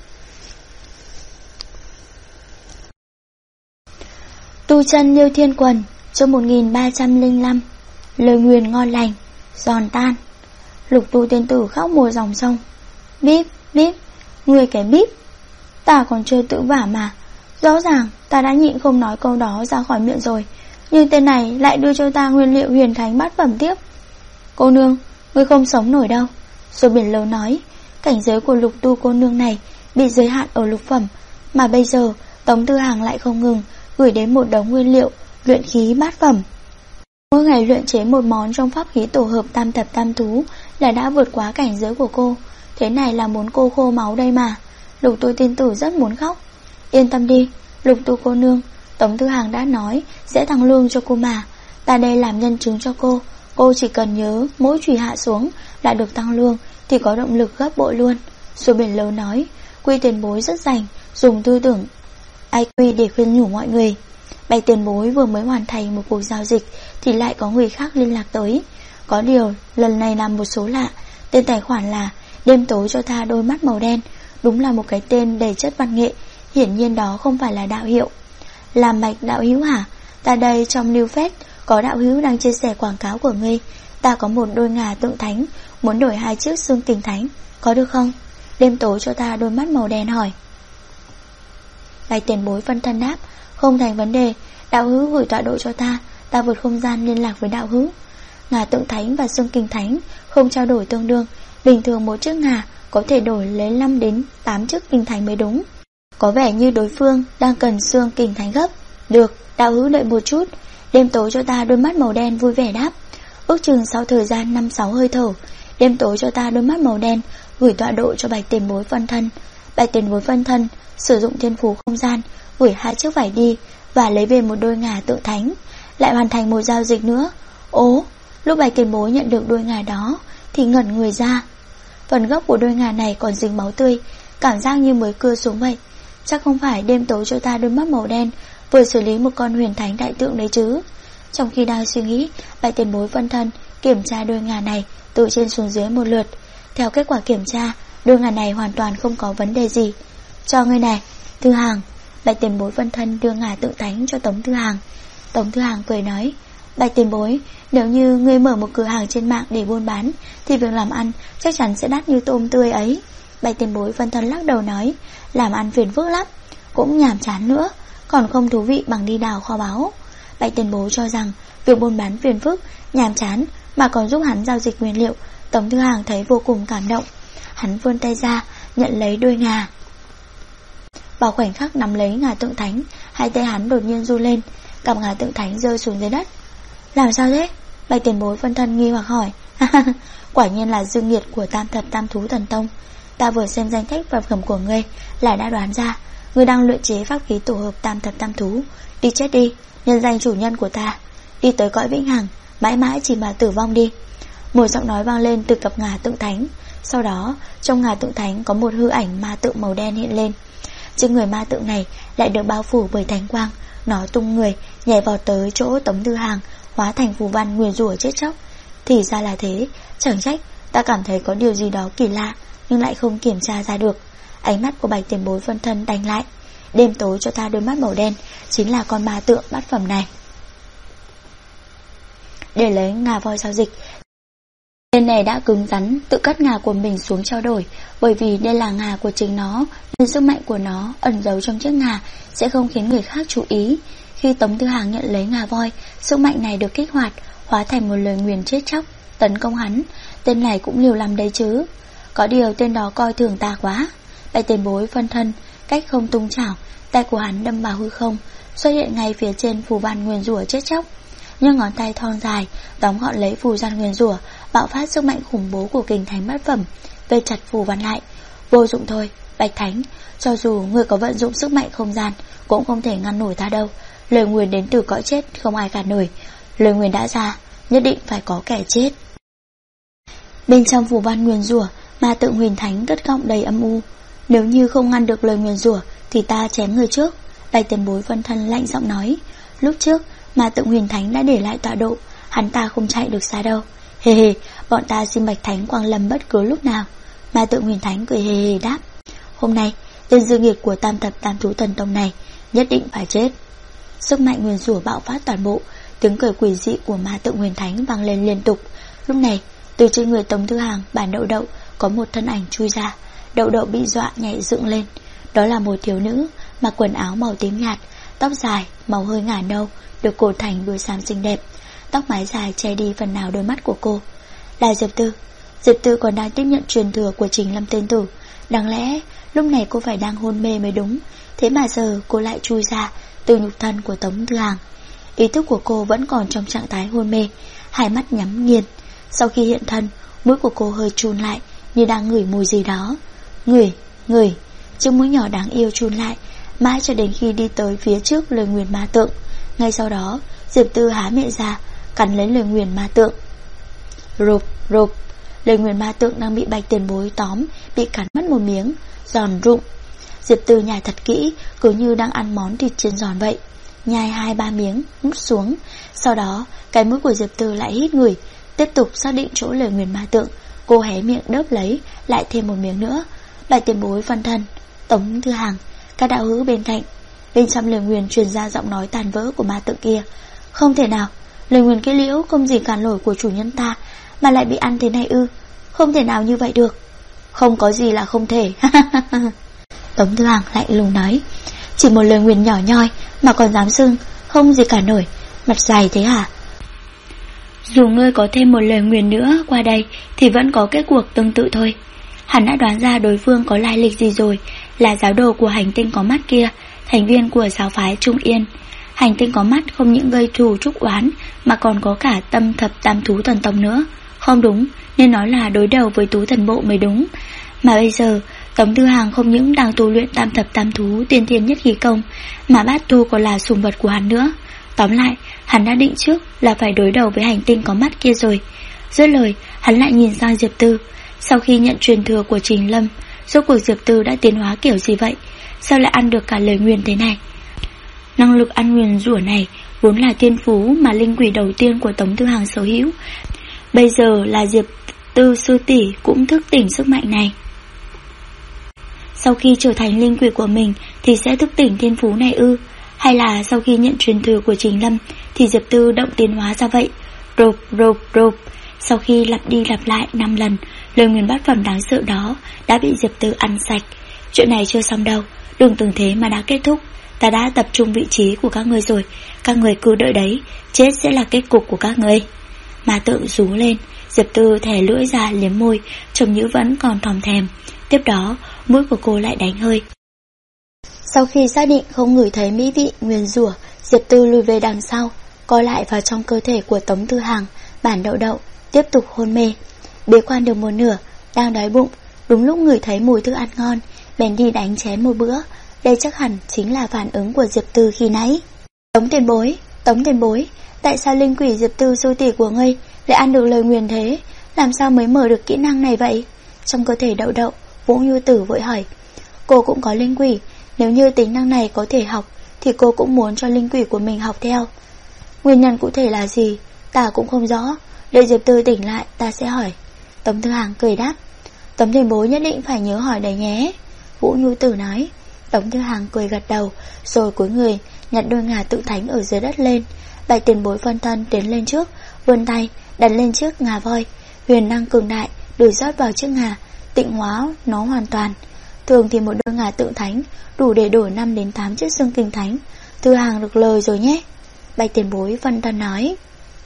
Speaker 3: Tu chân Liêu Thiên Quần, chương 1305. Lời nguyền ngon lành, giòn tan. Lục Tu Tiên Tử khóc mùa dòng sông. Bíp, bíp, người cái bíp. Ta còn chưa tự vả mà. Rõ ràng ta đã nhịn không nói câu đó ra khỏi miệng rồi, nhưng tên này lại đưa cho ta nguyên liệu huyền thánh bát phẩm tiếp. Cô nương, ngươi không sống nổi đâu. Rồi Biển Lâu nói, cảnh giới của Lục Tu cô nương này bị giới hạn ở lục phẩm, mà bây giờ Tống Thư Hàng lại không ngừng gửi đến một đống nguyên liệu luyện khí bát phẩm. Mỗi ngày luyện chế một món trong pháp khí tổ hợp tam thập tam thú là đã vượt quá cảnh giới của cô. Thế này là muốn cô khô máu đây mà. Lục Tu Tiên Tử rất muốn khóc. Yên tâm đi, Lục Tu cô nương, Tống Thư Hàng đã nói sẽ tăng lương cho cô mà. Ta đây làm nhân chứng cho cô. Cô chỉ cần nhớ mỗi chùy hạ xuống là được tăng lương thì có động lực gấp bội luôn. Rồi Biển Lâu nói, Quy tiền bối rất rành, dùng tư tưởng IQ để khuyên nhủ mọi người. Bạch tiền bối vừa mới hoàn thành một cuộc giao dịch thì lại có người khác liên lạc tới. Có điều lần này làm một số lạ. Tên tài khoản là đêm tối cho ta đôi mắt màu đen. Đúng là một cái tên đầy chất văn nghệ. Hiển nhiên đó không phải là đạo hiệu. Làm Bạch đạo hữu hả? Ta đây trong New Fest có đạo hữu đang chia sẻ quảng cáo của ngươi. Ta có một đôi ngà tượng thánh, muốn đổi 2 chiếc xương kình thánh, có được không? Đêm tối cho ta đôi mắt màu đen hỏi. Bạch tiền bối phân thân đáp, không thành vấn đề. Đạo hữu gửi tọa độ cho ta, ta vượt không gian liên lạc với đạo hữu. Ngà tượng thánh và xương kình thánh không trao đổi tương đương. Bình thường một chiếc ngà có thể đổi lấy 5 đến 8 chiếc kình thánh mới đúng. Có vẻ như đối phương đang cần xương kình thánh gấp. Được, đạo hữu đợi một chút. Đêm tối cho ta đôi mắt màu đen vui vẻ đáp. Ước chừng sau thời gian 5-6 hơi thở, đêm tối cho ta đôi mắt màu đen gửi tọa độ cho Bạch tiền bối phân thân. Bạch tiền bối phân thân sử dụng thiên phú không gian gửi 2 chiếc vải đi và lấy về một đôi ngà tượng thánh, lại hoàn thành một giao dịch nữa. Ố, lúc Bạch tiền bối nhận được đôi ngà đó thì ngẩn người ra. Phần gốc của đôi ngà này còn dính máu tươi, cảm giác như mới cưa xuống vậy. Chắc không phải đêm tối cho ta đôi mắt màu đen vừa xử lý một con huyền thánh đại tượng đấy chứ. Trong khi đang suy nghĩ, Bạch tiền bối phân thân kiểm tra đôi ngà này từ trên xuống dưới một lượt. Theo kết quả kiểm tra, đôi ngà này hoàn toàn không có vấn đề gì. Cho ngươi này, Thư Hàng. Bạch tiền bối phân thân đưa ngà tượng thánh cho Tống Thư Hàng. Tống Thư Hàng cười nói, Bạch tiền bối, nếu như ngươi mở một cửa hàng trên mạng để buôn bán thì việc làm ăn chắc chắn sẽ đắt như tôm tươi ấy. Bạch tiền bối phân thân lắc đầu nói, làm ăn phiền phức lắm, cũng nhàm chán nữa, còn không thú vị bằng đi đào kho báu. Bạch tiền bối cho rằng việc buôn bán phiền phức, nhàm chán mà còn giúp hắn giao dịch nguyên liệu. Tống Thư Hàng thấy vô cùng cảm động. Hắn vươn tay ra nhận lấy đôi ngà. Vào khoảnh khắc nắm lấy ngà tượng thánh, hai tay hắn đột nhiên run lên, cặp ngà tượng thánh rơi xuống dưới đất. Làm sao thế? Bạch tiền bối phân thân nghi hoặc hỏi. Quả nhiên là dương nghiệt của Tam Thập Tam Thú Thần Tông. Ta vừa xem danh sách vật phẩm của ngươi là đã đoán ra ngươi đang luyện chế pháp khí tổ hợp Tam Thập Tam Thú. Đi chết đi, nhân danh chủ nhân của ta, đi tới cõi vĩnh hằng, mãi mãi chỉ mà tử vong đi. Một giọng nói vang lên từ cặp ngà tượng thánh. Sau đó trong ngà tượng thánh có một hư ảnh ma tượng màu đen hiện lên. Trên người ma tượng này lại được bao phủ bởi thánh quang. Nó tung người nhảy vào tới chỗ Tống Thư Hàng, hóa thành phù văn nguyền rủa chết chóc. Thì ra là thế, chẳng trách ta cảm thấy có điều gì đó kỳ lạ, nhưng lại không kiểm tra ra được. Ánh mắt của Bạch tiền bối phân thân đanh lại. Đêm tối cho ta đôi mắt màu đen, chính là con ma tượng bát phẩm này. Để lấy ngà voi giao dịch, tên này đã cứng rắn tự cắt ngà của mình xuống trao đổi. Bởi vì đây là ngà của chính nó, nên sức mạnh của nó ẩn giấu trong chiếc ngà sẽ không khiến người khác chú ý. Khi Tống Thư Hàng nhận lấy ngà voi, sức mạnh này được kích hoạt, hóa thành một lời nguyền chết chóc tấn công hắn. Tên này cũng liều lắm đấy chứ. Có điều tên đó coi thường ta quá. Bạch tiền bối phân thân cách không tung chảo, tay của hắn đâm vào hư không, xuất hiện ngay phía trên phù văn nguyền rủa chết chóc. Nhưng ngón tay thon dài tóm gọn lấy phù văn nguyền rủa, bạo phát sức mạnh khủng bố của kình thánh bát phẩm, vây chặt phù văn lại. Vô dụng thôi, Bạch Thánh, cho dù người có vận dụng sức mạnh không gian cũng không thể ngăn nổi ta đâu. Lời nguyền đến từ cõi chết không ai cản nổi. Lời nguyền đã ra, nhất định phải có kẻ chết. Bên trong phù văn nguyền rủa, ma tượng huyền thánh cất giọng đầy âm u. Nếu như không ngăn được lời nguyền rủa thì ta chém người trước. Bạch tiền bối phân thân lạnh giọng nói. Lúc trước ma tượng huyền thánh đã để lại tọa độ, hắn ta không chạy được xa đâu. Hề hề, bọn ta xin Bạch Thánh quang lâm bất cứ lúc nào. Ma tượng huyền thánh cười hề hề đáp. Hôm nay tên dương nghiệt của Tam Thập Tam Thú Thần Tông này nhất định phải chết. Sức mạnh nguyền rủa bạo phát toàn bộ, tiếng cười quỷ dị của ma tượng huyền thánh vang lên liên tục. Lúc này từ trên người Tống Thư Hàng, bản Đậu Đậu có một thân ảnh chui ra. Đậu Đậu bị dọa nhảy dựng lên. Đó là một thiếu nữ mặc quần áo màu tím nhạt, tóc dài màu hơi ngả nâu, được cột thành đuôi sam xinh đẹp. Tóc mái dài che đi phần nào đôi mắt của cô. Là Diệp Tư. Diệp Tư còn đang tiếp nhận truyền thừa của Trình Lâm Tên Tử. Đáng lẽ lúc này cô phải đang hôn mê mới đúng. Thế mà giờ cô lại chui ra từ nhục thân của Tống Thư Hàng. Ý thức của cô vẫn còn trong trạng thái hôn mê, hai mắt nhắm nghiền. Sau khi hiện thân, mũi của cô hơi chun lại, như đang ngửi mùi gì đó. Ngửi, chiếc mũi nhỏ đáng yêu chun lại, mãi cho đến khi đi tới phía trước lời nguyền ma tượng. Ngay sau đó, Diệp Tư há miệng ra, cắn lấy lời nguyền ma tượng. Rụp, lời nguyền ma tượng đang bị Bạch tiền bối tóm, bị cắn mất một miếng, giòn rụng. Diệp Tư nhai thật kỹ, cứ như đang ăn món thịt chiên giòn vậy. Nhai 2-3 miếng, mút xuống. Sau đó, cái mũi của Diệp Tư lại hít ngửi, tiếp tục xác định chỗ lời nguyền ma tượng. Cô hé miệng đớp lấy, lại thêm một miếng nữa. Bạch tiền bối phân thân, Tống Thư Hàng, các đạo hữu bên cạnh. Bên trong lời nguyền truyền ra giọng nói tàn vỡ của ma tượng kia. Không thể nào, lời nguyền kết liễu không gì cản nổi của chủ nhân ta, mà lại bị ăn thế này ư? Không thể nào như vậy được. Không có gì là không thể. Tống Thư Hàng lạnh lùng nói. Chỉ một lời nguyền nhỏ nhoi mà còn dám xưng không gì cả nổi, mặt dài thế hả? Dù ngươi có thêm một lời nguyền nữa qua đây thì vẫn có kết cuộc tương tự thôi. Hắn đã đoán ra đối phương có lai lịch gì rồi, là giáo đồ của hành tinh có mắt kia, thành viên của giáo phái Trung Yên. Hành tinh có mắt không những gây thù chuốc oán mà còn có cả Tam Thập Tam Thú Thần Tông nữa. Không đúng, nên nói là đối đầu với Tú Thần Bộ mới đúng. Mà bây giờ Tống Thư Hàng không những đang tu luyện Tam Thập Tam Thú tiên thiên nhất khí công, mà bát tu còn là sùng vật của hắn nữa. Tóm lại, hắn đã định trước là phải đối đầu với hành tinh có mắt kia rồi. Dứt lời, hắn lại nhìn sang Diệp Tư. Sau khi nhận truyền thừa của Trình Lâm, rốt cuộc Diệp Tư đã tiến hóa kiểu gì vậy? Sao lại ăn được cả lời nguyền thế này? Năng lực ăn nguyền rủa này vốn là thiên phú mà linh quỷ đầu tiên của Tống Thư Hàng sở hữu. Bây giờ là Diệp Tư sư tỷ cũng thức tỉnh sức mạnh này. Sau khi trở thành linh quỷ của mình thì sẽ thức tỉnh thiên phú này ư? Hay là sau khi nhận truyền thừa của Trình Lâm thì Diệp Tư động tiến hóa ra vậy. Rộp rộp rộp. Sau khi lặp đi lặp lại 5 lần, lời nguyền bát phẩm đáng sợ đó đã bị Diệp Tư ăn sạch. Chuyện này chưa xong đâu, đừng tưởng thế mà đã kết thúc. Ta đã tập trung vị trí của các ngươi rồi, các người cứ đợi đấy, chết sẽ là kết cục của các ngươi. Ma tượng rú lên, Diệp Tư thè lưỡi ra liếm môi, trông như vẫn còn thòm thèm. Tiếp đó, mũi của cô lại đánh hơi. Sau khi xác định không ngửi thấy mỹ vị nguyền rủa, Diệp Tư lùi về đằng sau, co lại vào trong cơ thể của Tống Tư Hằng, bản đậu đậu, tiếp tục hôn mê. Bế quan được một nửa, đang đói bụng, đúng lúc ngửi thấy mùi thức ăn ngon, bèn đi đánh chén một bữa. Đây chắc hẳn chính là phản ứng của Diệp Tư khi nãy. Tống tiền bối, tại sao linh quỷ Diệp Tư sư tỷ của ngươi lại ăn được lời nguyền thế? Làm sao mới mở được kỹ năng này vậy? Trong cơ thể đậu đậu, Vũ Như Tử vội hỏi. Cô cũng có linh quỷ, nếu như tính năng này có thể học thì cô cũng muốn cho linh quỷ của mình học theo. Nguyên nhân cụ thể là gì ta cũng không rõ, đợi Diệp Tư tỉnh lại ta sẽ hỏi. Tống Tư Hằng cười đáp. Tống tiền bối nhất định phải nhớ hỏi đấy nhé, Vũ Như Tử nói. Tống Tư Hằng cười gật đầu, rồi cúi người nhặt đôi ngà tự thánh ở dưới đất lên. Bạch tiền bối phân thân tiến lên trước, vươn tay đặt lên chiếc ngà voi, huyền năng cường đại đổ rót vào chiếc ngà, tịnh hóa nó hoàn toàn. Thường thì một đôi ngà tự thánh đủ để đổi 5 đến 8 chiếc xương kinh thánh. Tư Hằng được lời rồi nhé, Bạch tiền bối phân thân nói.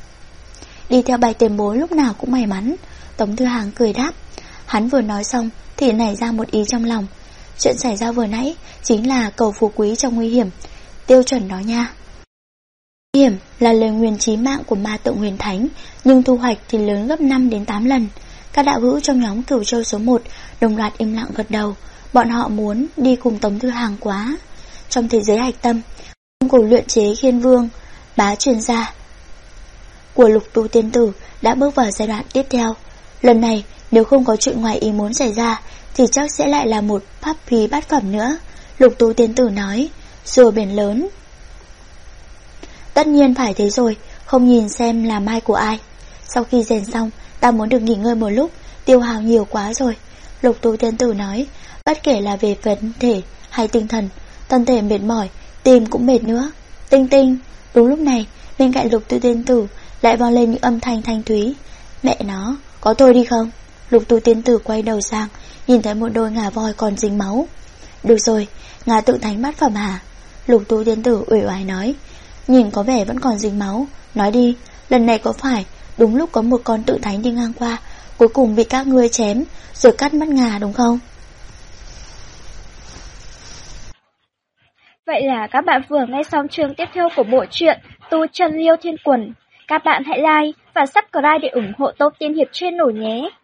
Speaker 3: Đi theo Bạch tiền bối lúc nào cũng may mắn, Tống Tư Hằng cười đáp. Hắn vừa nói xong thì nảy ra một ý trong lòng. Chuyện xảy ra vừa nãy chính là cầu phú quý trong nguy hiểm, tiêu chuẩn đó nha. Nguy hiểm là lời nguyền chí mạng của ma tượng huyền thánh, nhưng thu hoạch thì lớn gấp 5 đến 8 lần. Các đạo hữu trong nhóm Cửu Châu số 1 đồng loạt im lặng gật đầu. Bọn họ muốn đi cùng Tống Tư Hằng quá. Trong thế giới hạch tâm, cổ luyện chế Khiên Vương, bá truyền gia của Lục Tu Tiên Tử đã bước vào giai đoạn tiếp theo. Lần này nếu không có chuyện ngoài ý muốn xảy ra thì chắc sẽ lại là một pháp khí bát phẩm nữa, Lục Tu Tiên Tử nói. Rùa biển lớn. Tất nhiên phải thế rồi, không nhìn xem là mai của ai. Sau khi rèn xong, ta muốn được nghỉ ngơi một lúc, tiêu hao nhiều quá rồi, Lục Tu Tiên Tử nói. Bất kể là về vấn thể hay tinh thần, thân thể mệt mỏi, tim cũng mệt nữa. Tinh tinh. Đúng lúc này, bên cạnh Lục Tu Tiên Tử lại vang lên những âm thanh thanh thúy. Mẹ nó, có tôi đi không? Lục Tu Tiên Tử quay đầu sang, nhìn thấy một đôi ngà voi còn dính máu. Được rồi, ngà tự thánh bát phẩm hả? Lục Tu Tiên Tử uể oải nói. Nhìn có vẻ vẫn còn dính máu. Nói đi, lần này có phải đúng lúc có một con tự thánh đi ngang qua, cuối cùng bị các ngươi chém rồi cắt mất ngà đúng không?
Speaker 1: Vậy là các bạn vừa nghe xong chương tiếp theo của bộ truyện Tu Chân Liêu Thiên Quần. Các bạn hãy like và subscribe để ủng hộ Top Tiên Hiệp Channel nhé.